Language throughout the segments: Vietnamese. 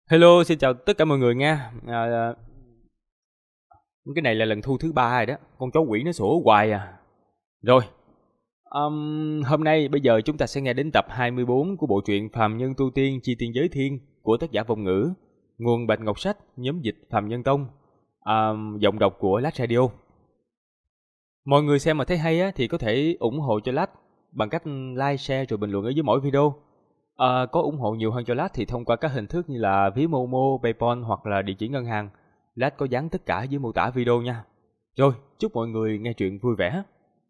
Hello, xin chào tất cả mọi người nha. Cái này là lần thu thứ ba rồi đó. Con chó quỷ nó sủa hoài à. Rồi, hôm nay bây giờ chúng ta sẽ nghe đến tập 24 của bộ truyện Phàm Nhân Tu Tiên Chi Tiên Giới Thiên của tác giả Vong Ngữ, nguồn Bạch Ngọc Sách, nhóm dịch Phàm Nhân Tông, giọng đọc của Lách Radio. Mọi người xem mà thấy hay á, thì có thể ủng hộ cho Lách bằng cách like, share rồi bình luận ở dưới mỗi video. Có ủng hộ nhiều hơn cho Lách thì thông qua các hình thức như là ví Momo, PayPal hoặc là địa chỉ ngân hàng. Lách có dán tất cả dưới mô tả video nha. Rồi, chúc mọi người nghe truyện vui vẻ.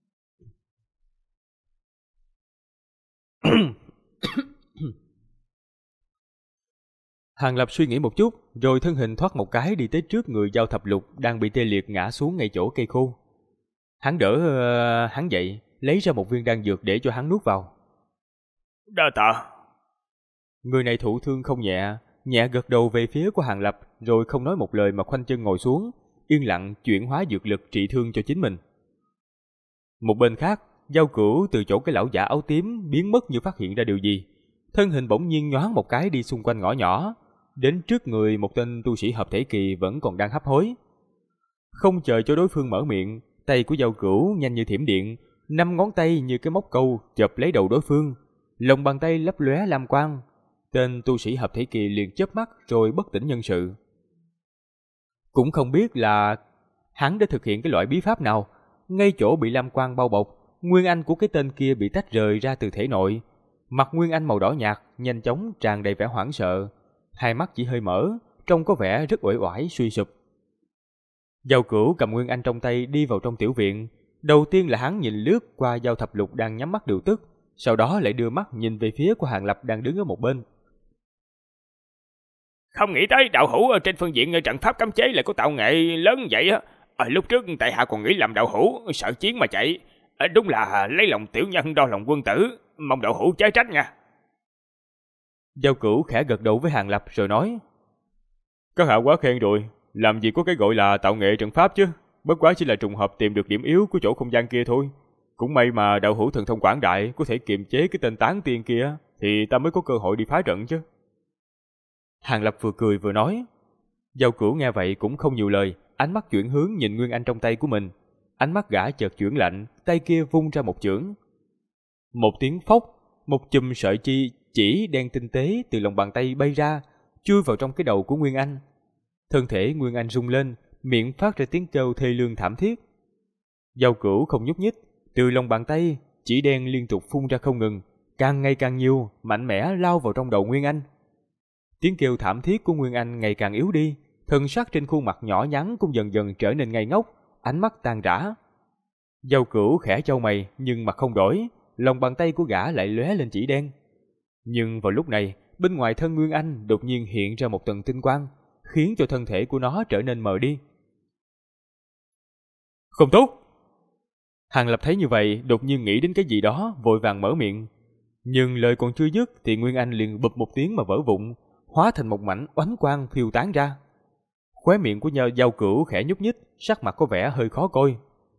Hàng Lập suy nghĩ một chút, rồi thân hình thoát một cái đi tới trước người Giao Thập Lục đang bị tê liệt ngã xuống ngay chỗ cây khô. Hắn đỡ hắn dậy, lấy ra một viên đan dược để cho hắn nuốt vào. Đa tạ. Người này thụ thương không nhẹ, nhẹ gật đầu về phía của Hàng Lập, rồi không nói một lời mà khoanh chân ngồi xuống, yên lặng chuyển hóa dược lực trị thương cho chính mình. Một bên khác, Giao Cửu từ chỗ cái lão giả áo tím biến mất như phát hiện ra điều gì, thân hình bỗng nhiên nhoáng một cái đi xung quanh ngõ nhỏ, đến trước người một tên tu sĩ hợp thể kỳ vẫn còn đang hấp hối. Không chờ cho đối phương mở miệng, tay của Giao Cửu nhanh như thiểm điện, 5 ngón tay như cái móc câu chộp lấy đầu đối phương, lòng bàn tay lấp lóe lam quang. Tên tu sĩ hợp thể kỳ liền chớp mắt rồi bất tỉnh nhân sự. Cũng không biết là hắn đã thực hiện cái loại bí pháp nào, ngay chỗ bị lam quang bao bọc, nguyên anh của cái tên kia bị tách rời ra từ thể nội. Mặt nguyên anh màu đỏ nhạt nhanh chóng tràn đầy vẻ hoảng sợ, hai mắt chỉ hơi mở, trông có vẻ rất uể oải suy sụp. Giao Cửu cầm nguyên anh trong tay đi vào trong tiểu viện. Đầu tiên là hắn nhìn lướt qua Giao Thập Lục đang nhắm mắt điều tức, sau đó lại đưa mắt nhìn về phía của Hàng Lập đang đứng ở một bên. Không nghĩ tới đạo hữu ở trên phương diện trận pháp cấm chế lại có tạo nghệ lớn vậy á. Lúc trước tại hạ còn nghĩ làm đạo hữu sợ chiến mà chạy. Đúng là lấy lòng tiểu nhân đo lòng quân tử, mong đạo hữu chớ trách nha. Giao Cửu khẽ gật đầu với Hàng Lập rồi nói: Các hạ quá khen rồi, làm gì có cái gọi là tạo nghệ trận pháp chứ, bất quá chỉ là trùng hợp tìm được điểm yếu của chỗ không gian kia thôi. Cũng may mà đạo hữu thần thông quảng đại có thể kiềm chế cái tên tán tiên kia, thì ta mới có cơ hội đi phá trận chứ. Hàng Lập vừa cười vừa nói. Giao Cửu nghe vậy cũng không nhiều lời, ánh mắt chuyển hướng nhìn nguyên anh trong tay của mình. Ánh mắt gã chợt chuyển lạnh, tay kia vung ra một chưởng. Một tiếng phốc, một chùm sợi chỉ đen tinh tế từ lòng bàn tay bay ra, chui vào trong cái đầu của Nguyên Anh. Thân thể Nguyên Anh rung lên, miệng phát ra tiếng kêu thê lương thảm thiết. Giao Cửu không nhúc nhích, từ lòng bàn tay chỉ đen liên tục phun ra không ngừng, càng ngày càng nhiều, mạnh mẽ lao vào trong đầu Nguyên Anh. Tiếng kêu thảm thiết của Nguyên Anh ngày càng yếu đi, thần sắc trên khuôn mặt nhỏ nhắn cũng dần dần trở nên ngây ngốc, ánh mắt tan rã. Giao Cửu khẽ chau mày nhưng mặt không đổi, lòng bàn tay của gã lại lóe lên chỉ đen. Nhưng vào lúc này, bên ngoài thân Nguyên Anh đột nhiên hiện ra một tầng tinh quang, khiến cho thân thể của nó trở nên mờ đi. Không tốt! Hàng Lập thấy như vậy, đột nhiên nghĩ đến cái gì đó, vội vàng mở miệng. Nhưng lời còn chưa dứt thì Nguyên Anh liền bụp một tiếng mà vỡ vụn, hóa thành một mảnh oánh quang phiêu tán ra. Khóe miệng của Giao Cửu khẽ nhúc nhích, sắc mặt có vẻ hơi khó coi.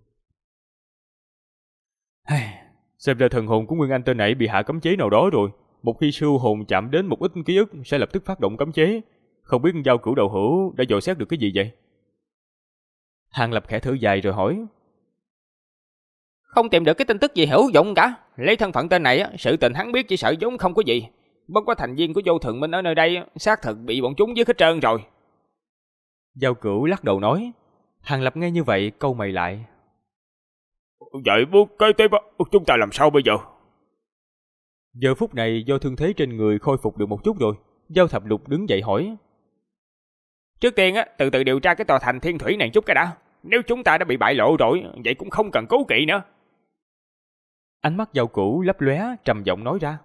Xem ra thần hồn của Nguyên Anh tên này bị hạ cấm chế nào đó rồi. Một khi siêu hồn chạm đến một ít ký ức sẽ lập tức phát động cấm chế. Không biết Giao Cửu đạo hữu đã dò xét được cái gì vậy? Hàng Lập khẽ thở dài rồi hỏi. Không tìm được cái tin tức gì hữu dụng cả. Lấy thân phận tên này, sự tình hắn biết chỉ sợ vốn không có gì. Bất quá thành viên của Vô Thượng Minh ở nơi đây xác thực bị bọn chúng giết hết trơn rồi. Giao Cửu lắc đầu nói. Hàng Lập nghe như vậy cau mày lại. Vậy cái tiếp chúng ta làm sao bây giờ? Giờ phút này do thương thế trên người khôi phục được một chút rồi, Giao Thập Lục đứng dậy hỏi. Trước tiên từ từ điều tra cái tòa thành Thiên Thủy này chút cái đã. Nếu chúng ta đã bị bại lộ rồi, vậy cũng không cần cố kỵ nữa. Ánh mắt Giao Cửu lấp lóe, trầm giọng nói ra.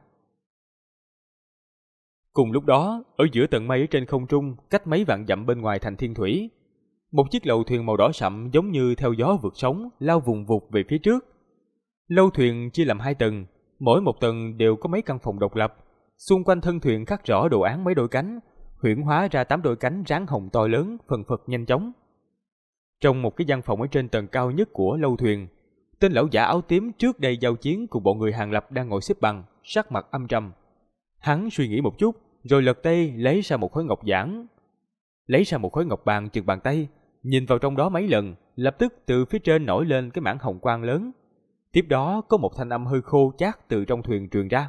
Cùng lúc đó, ở giữa tầng mây ở trên không trung, cách mấy vạn dặm bên ngoài thành Thiên Thủy, một chiếc lầu thuyền màu đỏ sậm giống như theo gió vượt sóng lao vùng vụt về phía trước. Lâu thuyền chia làm 2 tầng, mỗi một tầng đều có mấy căn phòng độc lập. Xung quanh thân thuyền khắc rõ đồ án mấy đôi cánh, huyễn hóa ra 8 đôi cánh ráng hồng to lớn, phần phật nhanh chóng. Trong một cái gian phòng ở trên tầng cao nhất của lâu thuyền, tên lão giả áo tím trước đây giao chiến cùng bọn người Hàng Lập đang ngồi xếp bằng, sắc mặt âm trầm. Hắn suy nghĩ một chút, rồi lật tay lấy ra một khối ngọc bàn chừng bàn tay, nhìn vào trong đó mấy lần, lập tức từ phía trên nổi lên cái mảng hồng quang lớn. Tiếp đó có một thanh âm hơi khô chát từ trong thuyền truyền ra.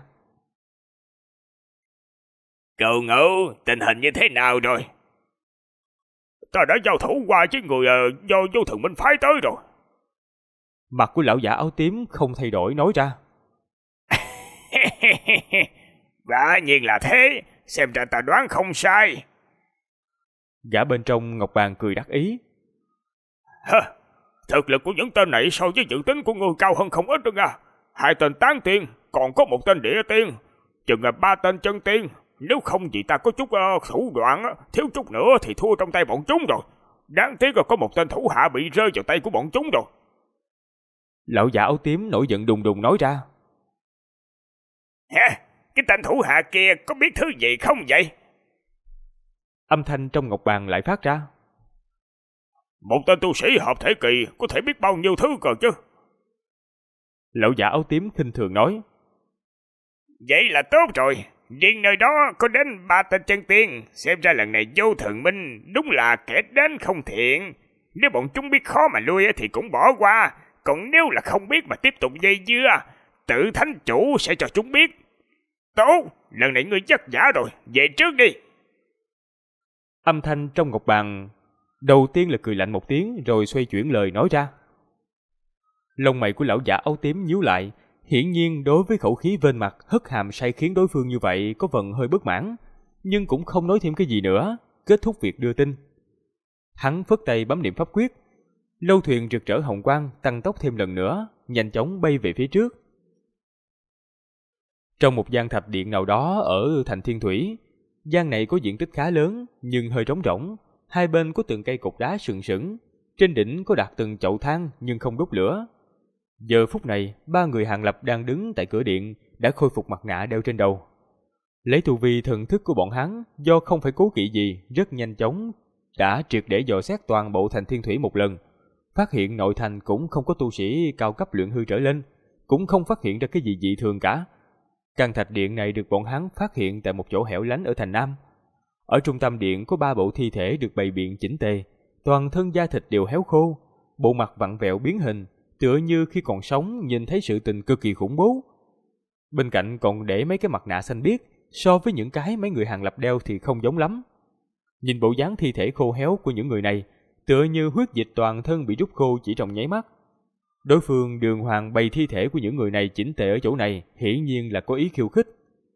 Cậu Ngưu, tình hình như thế nào rồi? Ta đã giao thủ qua với người do Vô Thường Minh phái tới rồi. Mặt của lão giả áo tím không thay đổi nói ra. Quả nhiên là thế, xem ra ta đoán không sai. Gã bên trong ngọc bàn cười đắc ý. Thực lực của những tên này so với dự tính của ngươi cao hơn không ít đâu nha. 2 tên tán tiên, còn có 1 tên địa tiên, chừng là 3 tên chân tiên. Nếu không vì ta có chút thủ đoạn, thiếu chút nữa thì thua trong tay bọn chúng rồi. Đáng tiếc là có 1 tên thủ hạ bị rơi vào tay của bọn chúng rồi. Lão giả áo tím nổi giận đùng đùng nói ra. Cái tên thủ hạ kia có biết thứ gì không vậy? Âm thanh trong ngọc bàn lại phát ra. 1 tên tu sĩ hợp thể kỳ có thể biết bao nhiêu thứ cơ chứ. Lão giả áo tím khinh thường nói. Vậy là tốt rồi. Riêng nơi đó có đến 3 tên chân tiên. Xem ra lần này Vô Thường Minh đúng là kẻ đến không thiện. Nếu bọn chúng biết khó mà lui thì cũng bỏ qua. Còn nếu là không biết mà tiếp tục dây dưa, tự thánh chủ sẽ cho chúng biết. Tốt, lần này ngươi vất vả rồi, về trước đi. Âm thanh trong ngọc bàn đầu tiên là cười lạnh một tiếng, rồi xoay chuyển lời nói ra. Lông mày của lão giả áo tím nhíu lại, hiển nhiên đối với khẩu khí vênh mặt hất hàm sai khiến đối phương như vậy có phần hơi bất mãn, nhưng cũng không nói thêm cái gì nữa, kết thúc việc đưa tin. Hắn phất tay bấm niệm pháp quyết, lâu thuyền rực rỡ hồng quang tăng tốc thêm lần nữa, nhanh chóng bay về phía trước. Trong một gian thạch điện nào đó ở thành Thiên Thủy, gian này có diện tích khá lớn nhưng hơi trống rỗng, hai bên có từng cây cột đá sừng sững, trên đỉnh có đặt từng chậu than nhưng không đốt lửa. Giờ phút này, 3 người Hàng Lập đang đứng tại cửa điện đã khôi phục mặt nạ đeo trên đầu. Lấy tu vi thần thức của bọn hắn, do không phải cố kỵ gì, rất nhanh chóng đã triệt để dò xét toàn bộ thành Thiên Thủy một lần, phát hiện nội thành cũng không có tu sĩ cao cấp luyện hư trở lên, cũng không phát hiện ra cái gì dị thường cả. Căn thạch điện này được bọn hắn phát hiện tại một chỗ hẻo lánh ở thành Nam. Ở trung tâm điện có 3 bộ thi thể được bày biện chỉnh tề, toàn thân da thịt đều héo khô, bộ mặt vặn vẹo biến hình, tựa như khi còn sống nhìn thấy sự tình cực kỳ khủng bố. Bên cạnh còn để mấy cái mặt nạ xanh biếc, so với những cái mấy người Hàng Lập đeo thì không giống lắm. Nhìn bộ dáng thi thể khô héo của những người này, tựa như huyết dịch toàn thân bị rút khô chỉ trong nháy mắt. Đối phương đường hoàng bày thi thể của những người này chỉnh tề ở chỗ này, hiển nhiên là có ý khiêu khích.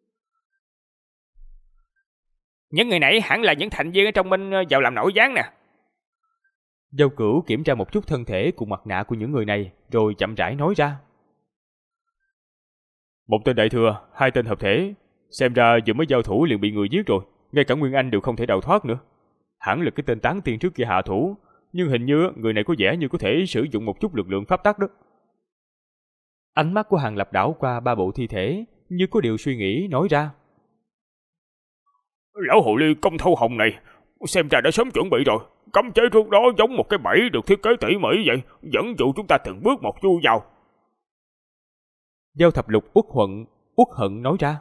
Những người này hẳn là những thành viên ở trong Minh vào làm nổi gián nè. Giao Cửu kiểm tra một chút thân thể cùng mặt nạ của những người này, rồi chậm rãi nói ra. 1 tên đại thừa, 2 tên hợp thể, xem ra vừa mới giao thủ liền bị người giết rồi, ngay cả Nguyên Anh đều không thể đào thoát nữa. Hẳn là cái tên tán tiên trước kia hạ thủ, nhưng hình như người này có vẻ như có thể sử dụng một chút lực lượng pháp tắc đó. Ánh mắt của Hàng Lập đảo qua 3 bộ thi thể, như có điều suy nghĩ nói ra. Lão hồ ly công thâu hồng này, xem ra đã sớm chuẩn bị rồi. Cấm chế trước đó giống một cái bẫy được thiết kế tỉ mỉ vậy, dẫn dụ chúng ta từng bước một chui vào. Giao Thập Lục uất hận nói ra.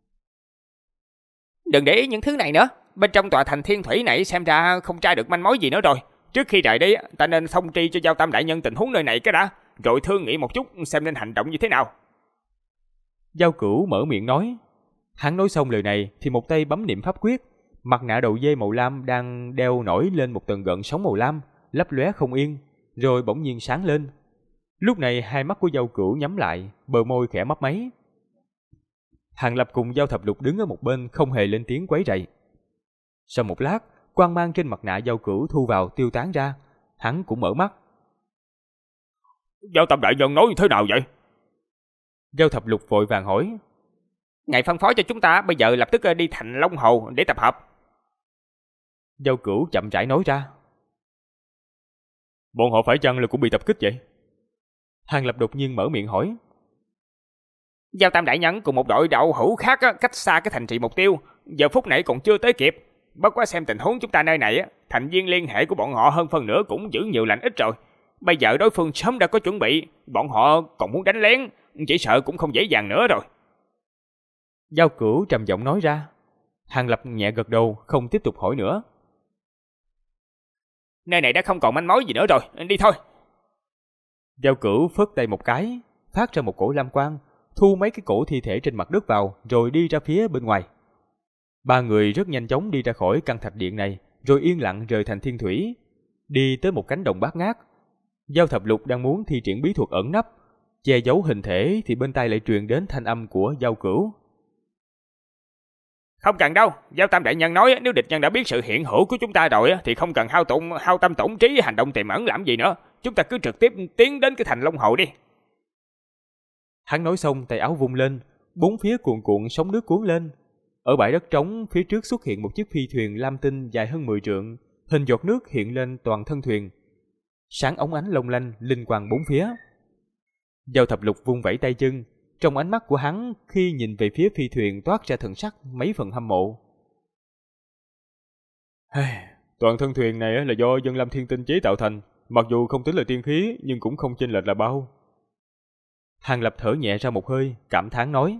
Đừng để ý những thứ này nữa, bên trong tòa thành Thiên Thủy này xem ra không tra được manh mối gì nữa rồi. Trước khi rời đi, ta nên thông tri cho Giao Tam đại nhân tình huống nơi này cái đã, rồi thương nghị một chút xem nên hành động như thế nào. Giao Cửu mở miệng nói. Hắn nói xong lời này thì một tay bấm niệm pháp quyết, mặt nạ đầu dê màu lam đang đeo nổi lên một tầng gợn sóng màu lam, lấp lóe không yên, rồi bỗng nhiên sáng lên. Lúc này hai mắt của Giao Cửu nhắm lại, bờ môi khẽ mấp máy. Hàng Lập cùng Giao Thập Lục đứng ở một bên không hề lên tiếng quấy rầy. Sau một lát, quang mang trên mặt nạ Giao Cửu thu vào tiêu tán ra, hắn cũng mở mắt. Giao Tam đại nhân nói thế nào vậy? Giao Thập Lục vội vàng hỏi. Ngài phân phó cho chúng ta bây giờ lập tức đi thành Long Hồ để tập hợp. Giao Cửu chậm rãi nói ra. Bọn họ phải chăng là cũng bị tập kích vậy? Hàng Lập đột nhiên mở miệng hỏi. Giao Tam đại nhân cùng một đội đạo hữu khác cách xa cái thành trì mục tiêu, giờ phút này còn chưa tới kịp. Bất quá xem tình huống chúng ta nơi này, thành viên liên hệ của bọn họ hơn phân nửa cũng giữ nhiều lành ít rồi. Bây giờ đối phương sớm đã có chuẩn bị, bọn họ còn muốn đánh lén, chỉ sợ cũng không dễ dàng nữa rồi. Giao Cửu trầm giọng nói ra. Hàng Lập nhẹ gật đầu, không tiếp tục hỏi nữa. Nơi này đã không còn manh mối gì nữa rồi, đi thôi. Giao Cửu phất tay một cái, phát ra một cổ lam quang, thu mấy cái cổ thi thể trên mặt đất vào, rồi đi ra phía bên ngoài. Ba người rất nhanh chóng đi ra khỏi căn thạch điện này, rồi yên lặng rời thành Thiên Thủy, đi tới một cánh đồng bát ngát. Giao Thập Lục đang muốn thi triển bí thuật ẩn nấp, che giấu hình thể, thì bên tai lại truyền đến thanh âm của Giao Cửu. Không cần đâu, Giao Tam đại nhân nói nếu địch nhân đã biết sự hiện hữu của chúng ta rồi thì không cần hao tâm tổn trí hành động tiềm ẩn làm gì nữa, chúng ta cứ trực tiếp tiến đến cái thành Long Hồ đi. Hắn nói xong, tay áo vung lên, bốn phía cuồn cuộn sóng nước cuốn lên. Ở bãi đất trống phía trước xuất hiện một chiếc phi thuyền lam tinh dài hơn 10 trượng, hình giọt nước hiện lên toàn thân thuyền, sáng óng ánh long lanh, linh quang bốn phía. Giao Thập Lục vung vẩy tay chân, trong ánh mắt của hắn khi nhìn về phía phi thuyền toát ra thần sắc mấy phần hâm mộ. Toàn thân thuyền này là do dân Lam Thiên Tinh chế tạo thành, mặc dù không tính là tiên khí nhưng cũng không chênh lệch là bao. Hàng Lập thở nhẹ ra một hơi, cảm thán nói: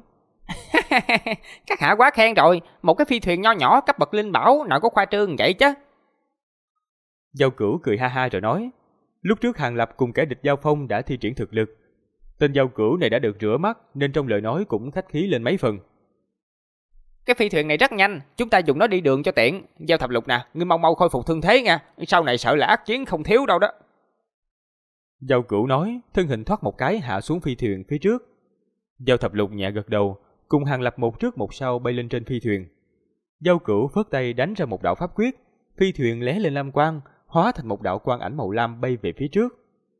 Các hạ quá khen rồi, một cái phi thuyền nho nhỏ cấp bậc linh bảo nào có khoa trương vậy chứ. Giao Cửu cười ha ha rồi nói: Lúc trước Hàng Lập cùng kẻ địch giao phong đã thi triển thực lực. Tên Giao Cửu này đã được rửa mắt nên trong lời nói cũng khách khí lên mấy phần. Cái phi thuyền này rất nhanh, chúng ta dùng nó đi đường cho tiện. Giao Thập Lục nè, ngươi mau mau khôi phục thương thế nha, sau này sợ là ác chiến không thiếu đâu đó. Giao Cửu nói, thân hình thoát một cái hạ xuống phi thuyền phía trước. Giao Thập Lục nhẹ gật đầu, cùng Hàng Lập một trước một sau bay lên trên phi thuyền. Giao Cửu phất tay đánh ra một đạo pháp quyết, phi thuyền lóe lên lam quang, hóa thành một đạo quang ảnh màu lam bay về phía trước.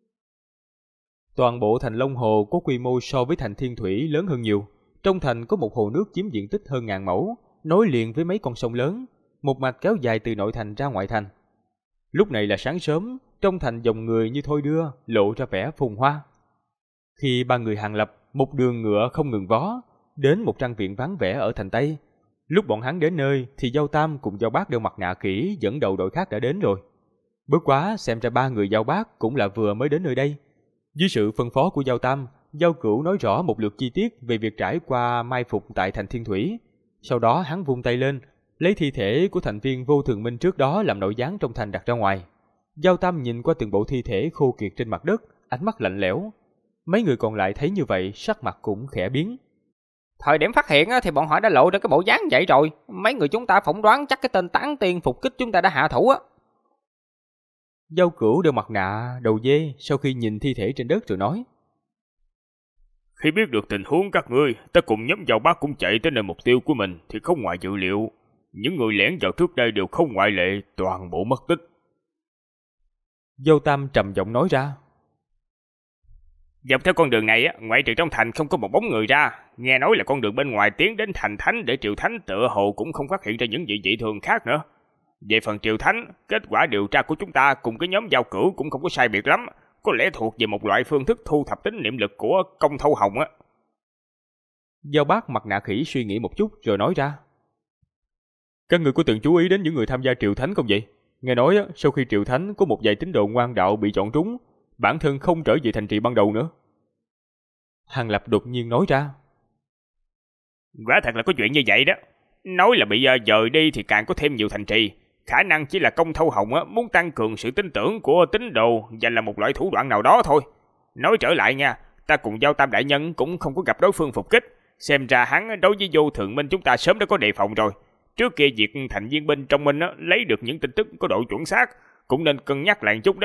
Toàn bộ thành Long Hồ có quy mô so với thành Thiên Thủy lớn hơn nhiều. Trong thành có một hồ nước chiếm diện tích hơn 1000 mẫu, nối liền với mấy con sông lớn, một mạch kéo dài từ nội thành ra ngoại thành. Lúc này là sáng sớm, trong thành dòng người như thôi đưa, lộ ra vẻ phồn hoa. Khi ba người Hàng Lập một đường ngựa không ngừng vó, đến một trang viện vắng vẻ ở thành Tây. Lúc bọn hắn đến nơi thì Giao Tam cùng Giao Bác đeo mặt nạ kỹ dẫn đầu đội khác đã đến rồi. Bất quá xem ra ba người Giao Bác cũng là vừa mới đến nơi đây. Dưới sự phân phó của Giao Tam, Giao Cửu nói rõ một lượt chi tiết về việc trải qua mai phục tại thành Thiên Thủy. Sau đó hắn vung tay lên, lấy thi thể của thành viên Vô Thường Minh trước đó làm nội gián trong thành đặt ra ngoài. Giao Tam nhìn qua từng bộ thi thể khô kiệt trên mặt đất, ánh mắt lạnh lẽo. Mấy người còn lại thấy như vậy, sắc mặt cũng khẽ biến. Thời điểm phát hiện thì bọn họ đã lộ ra cái bộ dáng vậy rồi. Mấy người chúng ta phỏng đoán chắc cái tên tán tiên phục kích chúng ta đã hạ thủ á. Giao Cửu đeo mặt nạ đầu dê sau khi nhìn thi thể trên đất rồi nói: Khi biết được tình huống các ngươi, ta cùng nhóm Giao Bác cũng chạy tới nơi mục tiêu của mình thì không ngoài dự liệu. Những người lẻn vào trước đây đều không ngoại lệ, toàn bộ mất tích. Giao Tam trầm giọng nói ra: Dọc theo con đường này, ngoại trừ trong thành không có một bóng người ra. Nghe nói là con đường bên ngoài tiến đến thành Thánh để Triều Thánh tựa hồ cũng không phát hiện ra những dị thường khác nữa. Về phần Triều Thánh, kết quả điều tra của chúng ta cùng cái nhóm Giao Cửu cũng không có sai biệt lắm. Có lẽ thuộc về một loại phương thức thu thập tín niệm lực của Công Thâu Hồng á. Giao Bác mặt nạ khỉ suy nghĩ một chút rồi nói ra: Các người có từng chú ý đến những người tham gia Triều Thánh không vậy? Nghe nói sau khi Triều Thánh có một vài tín đồ ngoan đạo bị chọn trúng, bản thân không trở về thành trì ban đầu nữa. Hàng Lập đột nhiên nói ra: Quả thật là có chuyện như vậy đó. Nói là bị dời đi thì càng có thêm nhiều thành trì. Khả năng chỉ là Công Thâu Hồng muốn tăng cường sự tin tưởng của tín đồ và là một loại thủ đoạn nào đó thôi. Nói trở lại nha, ta cùng Giao Tam đại nhân cũng không có gặp đối phương phục kích. Xem ra hắn đối với Vô Thường Minh chúng ta sớm đã có đề phòng rồi. Trước kia việc thành viên bên trong Minh lấy được những tin tức có độ chuẩn xác, cũng nên cân nhắc lại chút đó.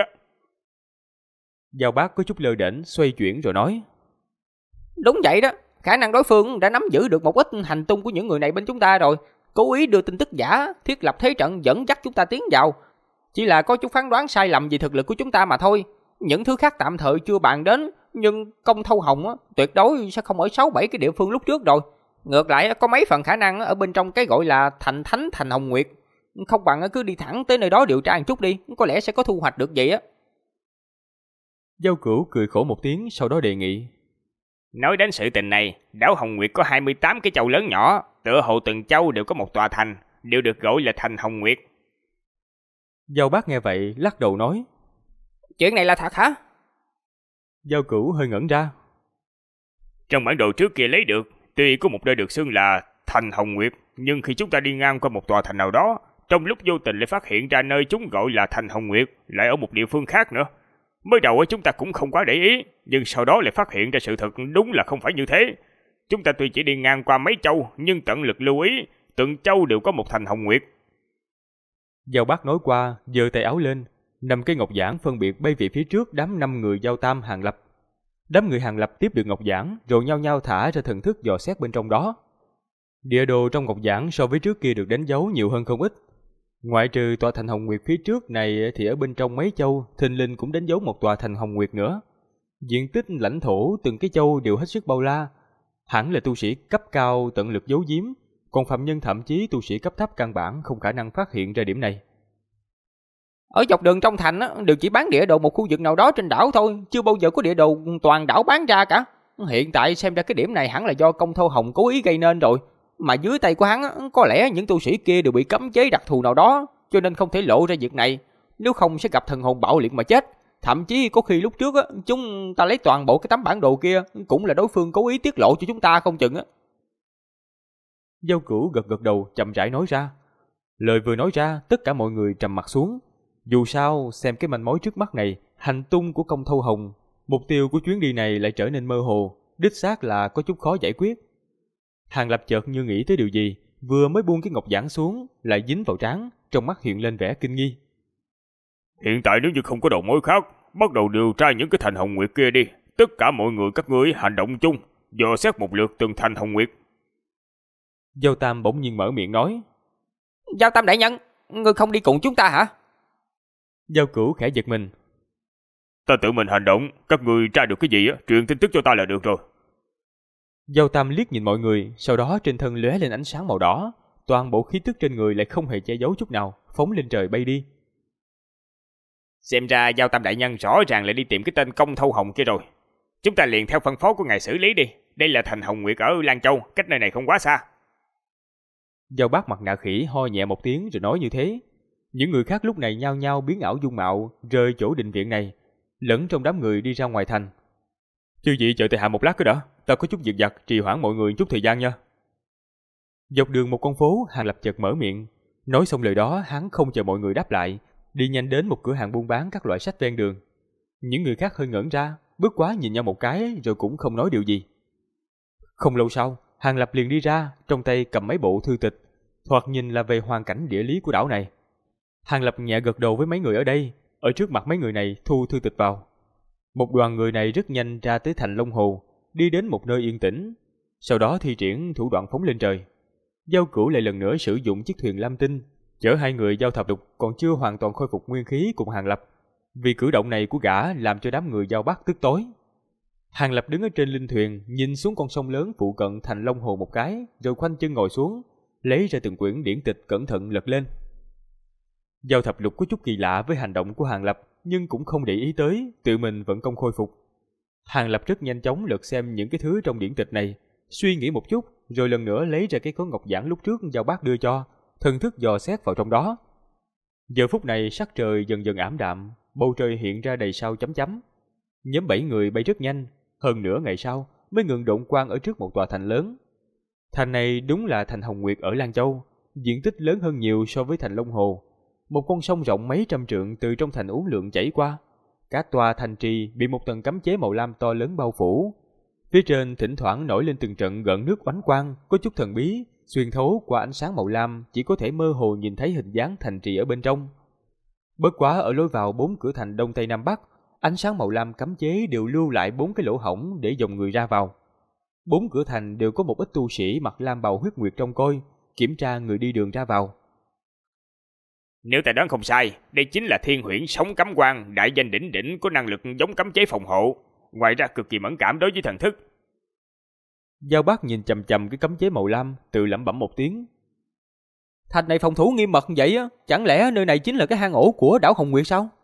Giao Bác có chút lơ đễnh xoay chuyển rồi nói: Đúng vậy đó, khả năng đối phương đã nắm giữ được một ít hành tung của những người này bên chúng ta rồi, cố ý đưa tin tức giả, thiết lập thế trận dẫn dắt chúng ta tiến vào. Chỉ là có chút phán đoán sai lầm về thực lực của chúng ta mà thôi. Những thứ khác tạm thời chưa bàn đến, nhưng Công Thâu Hồng tuyệt đối sẽ không ở 6-7 cái địa phương lúc trước rồi. Ngược lại có mấy phần khả năng ở bên trong cái gọi là thành Thánh thành Hồng Nguyệt. Không bằng cứ đi thẳng tới nơi đó điều tra một chút đi, có lẽ sẽ có thu hoạch được vậy á. Giao Cửu cười khổ một tiếng, sau đó đề nghị: Nói đến sự tình này, đảo Hồng Nguyệt có 28 cái châu lớn nhỏ, tựa hồ từng châu đều có một tòa thành, đều được gọi là thành Hồng Nguyệt. Giao Bác nghe vậy lắc đầu nói: Chuyện này là thật hả? Giao Cửu hơi ngẩn ra. Trong bản đồ trước kia lấy được, tuy có một nơi được xưng là thành Hồng Nguyệt, nhưng khi chúng ta đi ngang qua một tòa thành nào đó, trong lúc vô tình lại phát hiện ra nơi chúng gọi là thành Hồng Nguyệt lại ở một địa phương khác nữa. Mới đầu chúng ta cũng không quá để ý, nhưng sau đó lại phát hiện ra sự thật đúng là không phải như thế. Chúng ta tuy chỉ đi ngang qua mấy châu, nhưng tận lực lưu ý, từng châu đều có một thành Hồng Nguyệt. Giao Bác nói qua, giơ tay áo lên, 5 cái ngọc giản phân biệt bay về phía trước đám 5 người Giao Tam, Hàng Lập. Đám người Hàng Lập tiếp được ngọc giản, rồi nhao nhao thả ra thần thức dò xét bên trong đó. Địa đồ trong ngọc giản so với trước kia được đánh dấu nhiều hơn không ít. Ngoại trừ tòa thành Hồng Nguyệt phía trước này thì ở bên trong mấy châu, thình lình cũng đánh dấu một tòa thành Hồng Nguyệt nữa. Diện tích lãnh thổ từng cái châu đều hết sức bao la. Hẳn là tu sĩ cấp cao tận lực giấu giếm, còn phạm nhân thậm chí tu sĩ cấp thấp căn bản không khả năng phát hiện ra điểm này. Ở dọc đường trong thành đều chỉ bán địa đồ một khu vực nào đó trên đảo thôi, chưa bao giờ có địa đồ toàn đảo bán ra cả. Hiện tại xem ra cái điểm này hẳn là do Công Thâu Hồng cố ý gây nên rồi. Mà dưới tay của hắn có lẽ những tu sĩ kia đều bị cấm chế đặc thù nào đó, cho nên không thể lộ ra việc này. Nếu không sẽ gặp thần hồn bạo liệt mà chết. Thậm chí có khi lúc trước chúng ta lấy toàn bộ cái tấm bản đồ kia cũng là đối phương cố ý tiết lộ cho chúng ta không chừng. Giao Cửu gật gật đầu chậm rãi nói ra. Lời vừa nói ra, tất cả mọi người trầm mặt xuống. Dù sao, xem cái manh mối trước mắt này, hành tung của Công Thâu Hồng, mục tiêu của chuyến đi này lại trở nên mơ hồ, đích xác là có chút khó giải quyết. Hàng Lập chợt như nghĩ tới điều gì, vừa mới buông cái ngọc giản xuống, lại dính vào trán, trong mắt hiện lên vẻ kinh nghi. Hiện tại nếu như không có đầu mối khác, bắt đầu điều tra những cái thành Hồng Nguyệt kia đi. Tất cả mọi người các ngươi hành động chung, dò xét một lượt từng thành Hồng Nguyệt. Giao Tam bỗng nhiên mở miệng nói. Giao Tam đại nhân, ngươi không đi cùng chúng ta hả? Giao Cửu khẽ giật mình. Ta tự mình hành động, các ngươi tra được cái gì truyền tin tức cho ta là được rồi. Giao Tam liếc nhìn mọi người, sau đó trên thân lóe lên ánh sáng màu đỏ, toàn bộ khí tức trên người lại không hề che giấu chút nào, phóng lên trời bay đi. Xem ra Giao Tam đại nhân rõ ràng là đi tìm cái tên Công Thâu Hồng kia rồi. Chúng ta liền theo phân phó của ngài xử lý đi. Đây là thành Hồng Nguyệt ở Lan Châu, cách nơi này không quá xa. Giao Bác mặt nạ khỉ ho nhẹ một tiếng rồi nói như thế. Những người khác lúc này nhao nhao biến ảo dung mạo, rời chỗ định viện này, lẫn trong đám người đi ra ngoài thành. Chư vị chờ tại hạ một lát cái đã, ta có chút việc vặt, trì hoãn mọi người chút thời gian nha. Dọc đường một con phố, Hàng Lập chợt mở miệng. Nói xong lời đó, hắn không chờ mọi người đáp lại, đi nhanh đến một cửa hàng buôn bán các loại sách ven đường. Những người khác hơi ngẩn ra, bước qua nhìn nhau một cái rồi cũng không nói điều gì. Không lâu sau, Hàng Lập liền đi ra, trong tay cầm mấy bộ thư tịch, thoạt nhìn là về hoàn cảnh địa lý của đảo này. Hàng Lập nhẹ gật đầu với mấy người ở đây, ở trước mặt mấy người này thu thư tịch vào. Một đoàn người này rất nhanh ra tới thành Long Hồ, đi đến một nơi yên tĩnh, sau đó thi triển thủ đoạn phóng lên trời. Giao Cửu lại lần nữa sử dụng chiếc thuyền lam tinh, chở hai người Giao Thập Lục còn chưa hoàn toàn khôi phục nguyên khí cùng Hàng Lập. Vì cử động này của gã làm cho đám người Giao Bắc tức tối. Hàng Lập đứng ở trên linh thuyền, nhìn xuống con sông lớn phụ cận thành Long Hồ một cái, rồi khoanh chân ngồi xuống, lấy ra từng quyển điển tịch cẩn thận lật lên. Giao Thập Lục có chút kỳ lạ với hành động của Hàng Lập, nhưng cũng không để ý tới, tự mình vận công khôi phục. Hàng Lập rất nhanh chóng lật xem những cái thứ trong điển tịch này, suy nghĩ một chút, rồi lần nữa lấy ra cái khối ngọc giản lúc trước Giao Bác đưa cho, thần thức dò xét vào trong đó. Giờ phút này sắc trời dần dần ảm đạm, bầu trời hiện ra đầy sao chấm chấm. Nhóm 7 người bay rất nhanh, hơn nửa ngày sau mới ngừng độn quang ở trước một tòa thành lớn. Thành này đúng là thành Hồng Nguyệt ở Lan Châu, diện tích lớn hơn nhiều so với thành Long Hồ. Một con sông rộng mấy trăm trượng từ trong thành uốn lượn chảy qua. Các tòa thành trì bị một tầng cấm chế màu lam to lớn bao phủ. Phía trên thỉnh thoảng nổi lên từng trận gợn nước oánh quang, có chút thần bí, xuyên thấu qua ánh sáng màu lam, chỉ có thể mơ hồ nhìn thấy hình dáng thành trì ở bên trong. Bất quá ở lối vào 4 cửa thành Đông Tây Nam Bắc, ánh sáng màu lam cấm chế đều lưu lại 4 cái lỗ hổng để dòng người ra vào. 4 cửa thành đều có một ít tu sĩ mặc lam bào huyết nguyệt trông coi, kiểm tra người đi đường ra vào. Nếu ta đoán không sai, đây chính là Thiên Huyễn Sống Cấm Quan, đại danh đỉnh đỉnh có năng lực giống cấm chế phòng hộ, ngoài ra cực kỳ mẫn cảm đối với thần thức. Giao Bác nhìn chằm chằm cái cấm chế màu lam, tự lẩm bẩm một tiếng. Thành này phòng thủ nghiêm mật vậy á, chẳng lẽ nơi này chính là cái hang ổ của đảo Hồng Nguyệt sao?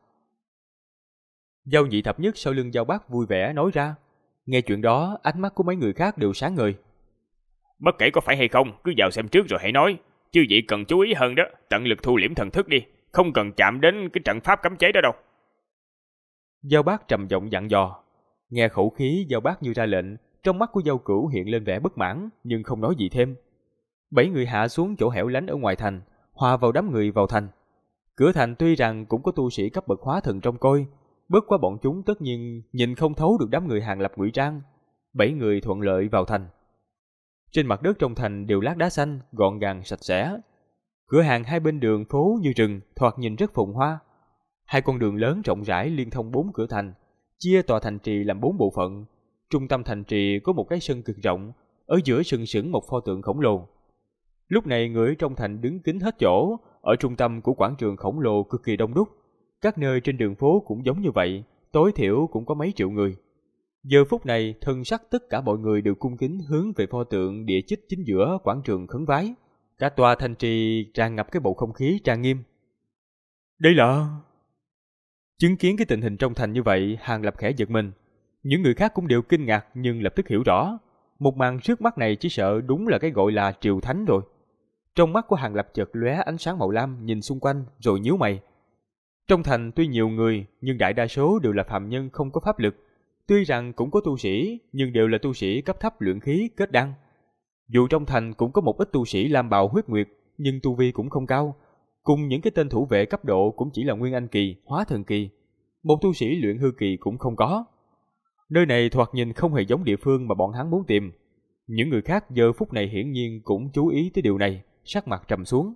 Giao Nhị Thập Nhất sau lưng Giao Bác vui vẻ nói ra. Nghe chuyện đó, ánh mắt của mấy người khác đều sáng ngời. Bất kể có phải hay không, cứ vào xem trước rồi hãy nói. Chư vị cần chú ý hơn đó, tận lực thu liễm thần thức đi, không cần chạm đến cái trận pháp cấm chế đó đâu. Giao Bác trầm giọng dặn dò. Nghe khẩu khí Giao Bác như ra lệnh, trong mắt của Giao Cửu hiện lên vẻ bất mãn, nhưng không nói gì thêm. 7 người hạ xuống chỗ hẻo lánh ở ngoài thành, hòa vào đám người vào thành. Cửa thành tuy rằng cũng có tu sĩ cấp bậc hóa thần trông coi, bất quá bọn chúng tất nhiên nhìn không thấu được đám người Hàng Lập ngụy trang. 7 người thuận lợi vào thành. Trên mặt đất trong thành đều lát đá xanh, gọn gàng sạch sẽ. Cửa hàng hai bên đường phố như rừng, thoạt nhìn rất phồn hoa. Hai con đường lớn rộng rãi liên thông 4 cửa thành, chia tòa thành trì làm 4 bộ phận. Trung tâm thành trì có một cái sân cực rộng, ở giữa sừng sững một pho tượng khổng lồ. Lúc này người ở trong thành đứng kín hết chỗ, ở trung tâm của quảng trường khổng lồ cực kỳ đông đúc. Các nơi trên đường phố cũng giống như vậy, tối thiểu cũng có mấy triệu người. Giờ phút này, thân sắc tất cả mọi người đều cung kính hướng về pho tượng địa chích chính giữa quảng trường khấn vái. Cả tòa thành trì tràn ngập cái bầu không khí trang nghiêm. Đây là... Chứng kiến cái tình hình trong thành như vậy, Hàng Lập khẽ giật mình. Những người khác cũng đều kinh ngạc nhưng lập tức hiểu rõ. Một màn trước mắt này chỉ sợ đúng là cái gọi là triều thánh rồi. Trong mắt của Hàng Lập chợt lóe ánh sáng màu lam, nhìn xung quanh rồi nhíu mày. Trong thành tuy nhiều người nhưng đại đa số đều là phàm nhân không có pháp lực. Tuy rằng cũng có tu sĩ nhưng đều là tu sĩ cấp thấp luyện khí kết đan. Dù trong thành cũng có một ít tu sĩ lam bào huyết nguyệt nhưng tu vi cũng không cao. Cùng những cái tên thủ vệ cấp độ cũng chỉ là nguyên anh kỳ, hóa thần kỳ. Một tu sĩ luyện hư kỳ cũng không có. Nơi này thoạt nhìn không hề giống địa phương mà bọn hắn muốn tìm. Những người khác giờ phút này hiển nhiên cũng chú ý tới điều này, sắc mặt trầm xuống.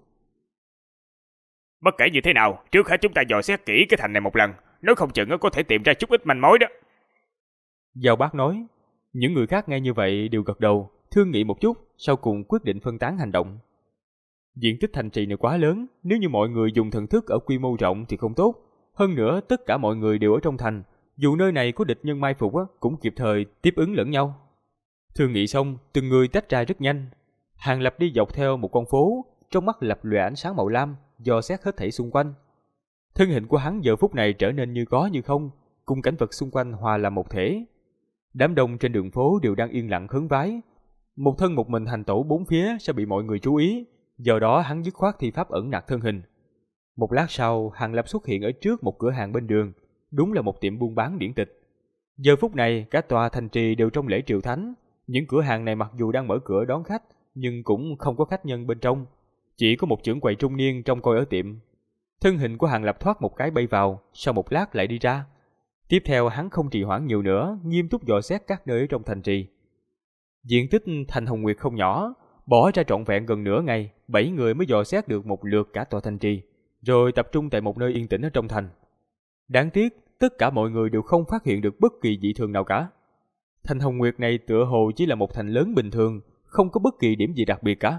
Bất kể như thế nào, trước hết chúng ta dò xét kỹ cái thành này một lần, nếu không chừng có thể tìm ra chút ít manh mối đó. Giao Bác nói. Những người khác nghe như vậy đều gật đầu, thương nghị một chút, sau cùng quyết định phân tán hành động. Diện tích thành trì này quá lớn, nếu như mọi người dùng thần thức ở quy mô rộng thì không tốt. Hơn nữa, tất cả mọi người đều ở trong thành, dù nơi này có địch nhân mai phục cũng kịp thời tiếp ứng lẫn nhau. Thương nghị xong, từng người tách ra rất nhanh. Hàng Lập đi dọc theo một con phố, trong mắt lập lòe ánh sáng màu lam, dò xét hết thảy xung quanh. Thân hình của hắn giờ phút này trở nên như có như không, cùng cảnh vật xung quanh hòa làm một thể. Đám đông trên đường phố đều đang yên lặng khấn vái. Một thân một mình hành tẩu bốn phía sẽ bị mọi người chú ý, do đó hắn dứt khoát thi pháp ẩn nặc thân hình. Một lát sau, Hàng Lập xuất hiện ở trước một cửa hàng bên đường, đúng là một tiệm buôn bán điển tịch. Giờ phút này, cả tòa thành trì đều trong lễ triều thánh. Những cửa hàng này mặc dù đang mở cửa đón khách, nhưng cũng không có khách nhân bên trong. Chỉ có một trưởng quầy trung niên trông coi ở tiệm. Thân hình của Hàng Lập thoát một cái bay vào, sau một lát lại đi ra. Tiếp theo hắn không trì hoãn nhiều nữa, nghiêm túc dò xét các nơi trong thành trì. Diện tích thành Hồng Nguyệt không nhỏ, bỏ ra trọn vẹn gần nửa ngày, 7 người mới dò xét được một lượt cả tòa thành trì, rồi tập trung tại một nơi yên tĩnh ở trong thành. Đáng tiếc, tất cả mọi người đều không phát hiện được bất kỳ dị thường nào cả. Thành Hồng Nguyệt này tựa hồ chỉ là một thành lớn bình thường, không có bất kỳ điểm gì đặc biệt cả.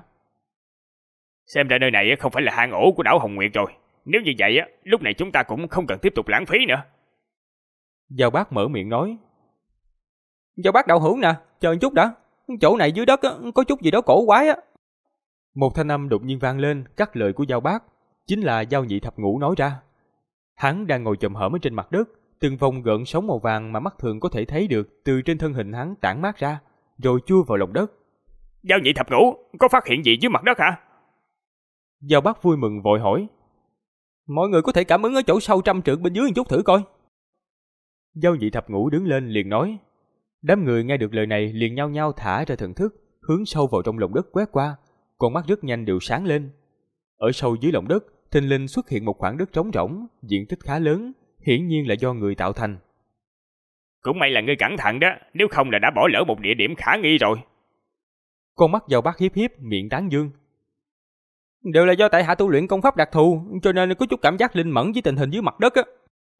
Xem ra nơi này không phải là hang ổ của đảo Hồng Nguyệt rồi. Nếu như vậy, lúc này chúng ta cũng không cần tiếp tục lãng phí nữa. Giao Bác mở miệng nói. Giao Bác đạo hữu nè, chờ một chút đã. Chỗ này dưới đất có chút gì đó cổ quái á. Một thanh âm đột nhiên vang lên, cắt lời của Giao Bác. Chính là Giao Nhị Thập Ngũ nói ra. Hắn đang ngồi chồm hổm ở trên mặt đất, từng vòng gợn sóng màu vàng mà mắt thường có thể thấy được từ trên thân hình hắn tản mát ra, rồi chui vào lòng đất. Giao Nhị Thập Ngũ, có phát hiện gì dưới mặt đất hả? Giao Bác vui mừng vội hỏi. Mọi người có thể cảm ứng ở chỗ sâu 100 trượng bên dưới một chút thử coi. Giao Nhị Thập Ngũ đứng lên liền nói. Đám người nghe được lời này liền nhao nhao thả ra thần thức, hướng sâu vào trong lòng đất quét qua, con mắt rất nhanh đều sáng lên. Ở sâu dưới lòng đất, thình lình xuất hiện một khoảng đất trống rỗng, diện tích khá lớn, hiển nhiên là do người tạo thành. Cũng may là ngươi cẩn thận đó, nếu không là đã bỏ lỡ một địa điểm khả nghi rồi. Con mắt Giao Bác hiếp hiếp, miệng tán dương. Đều là do tại hạ tu luyện công pháp đặc thù, cho nên có chút cảm giác linh mẫn với tình hình dưới mặt đất á.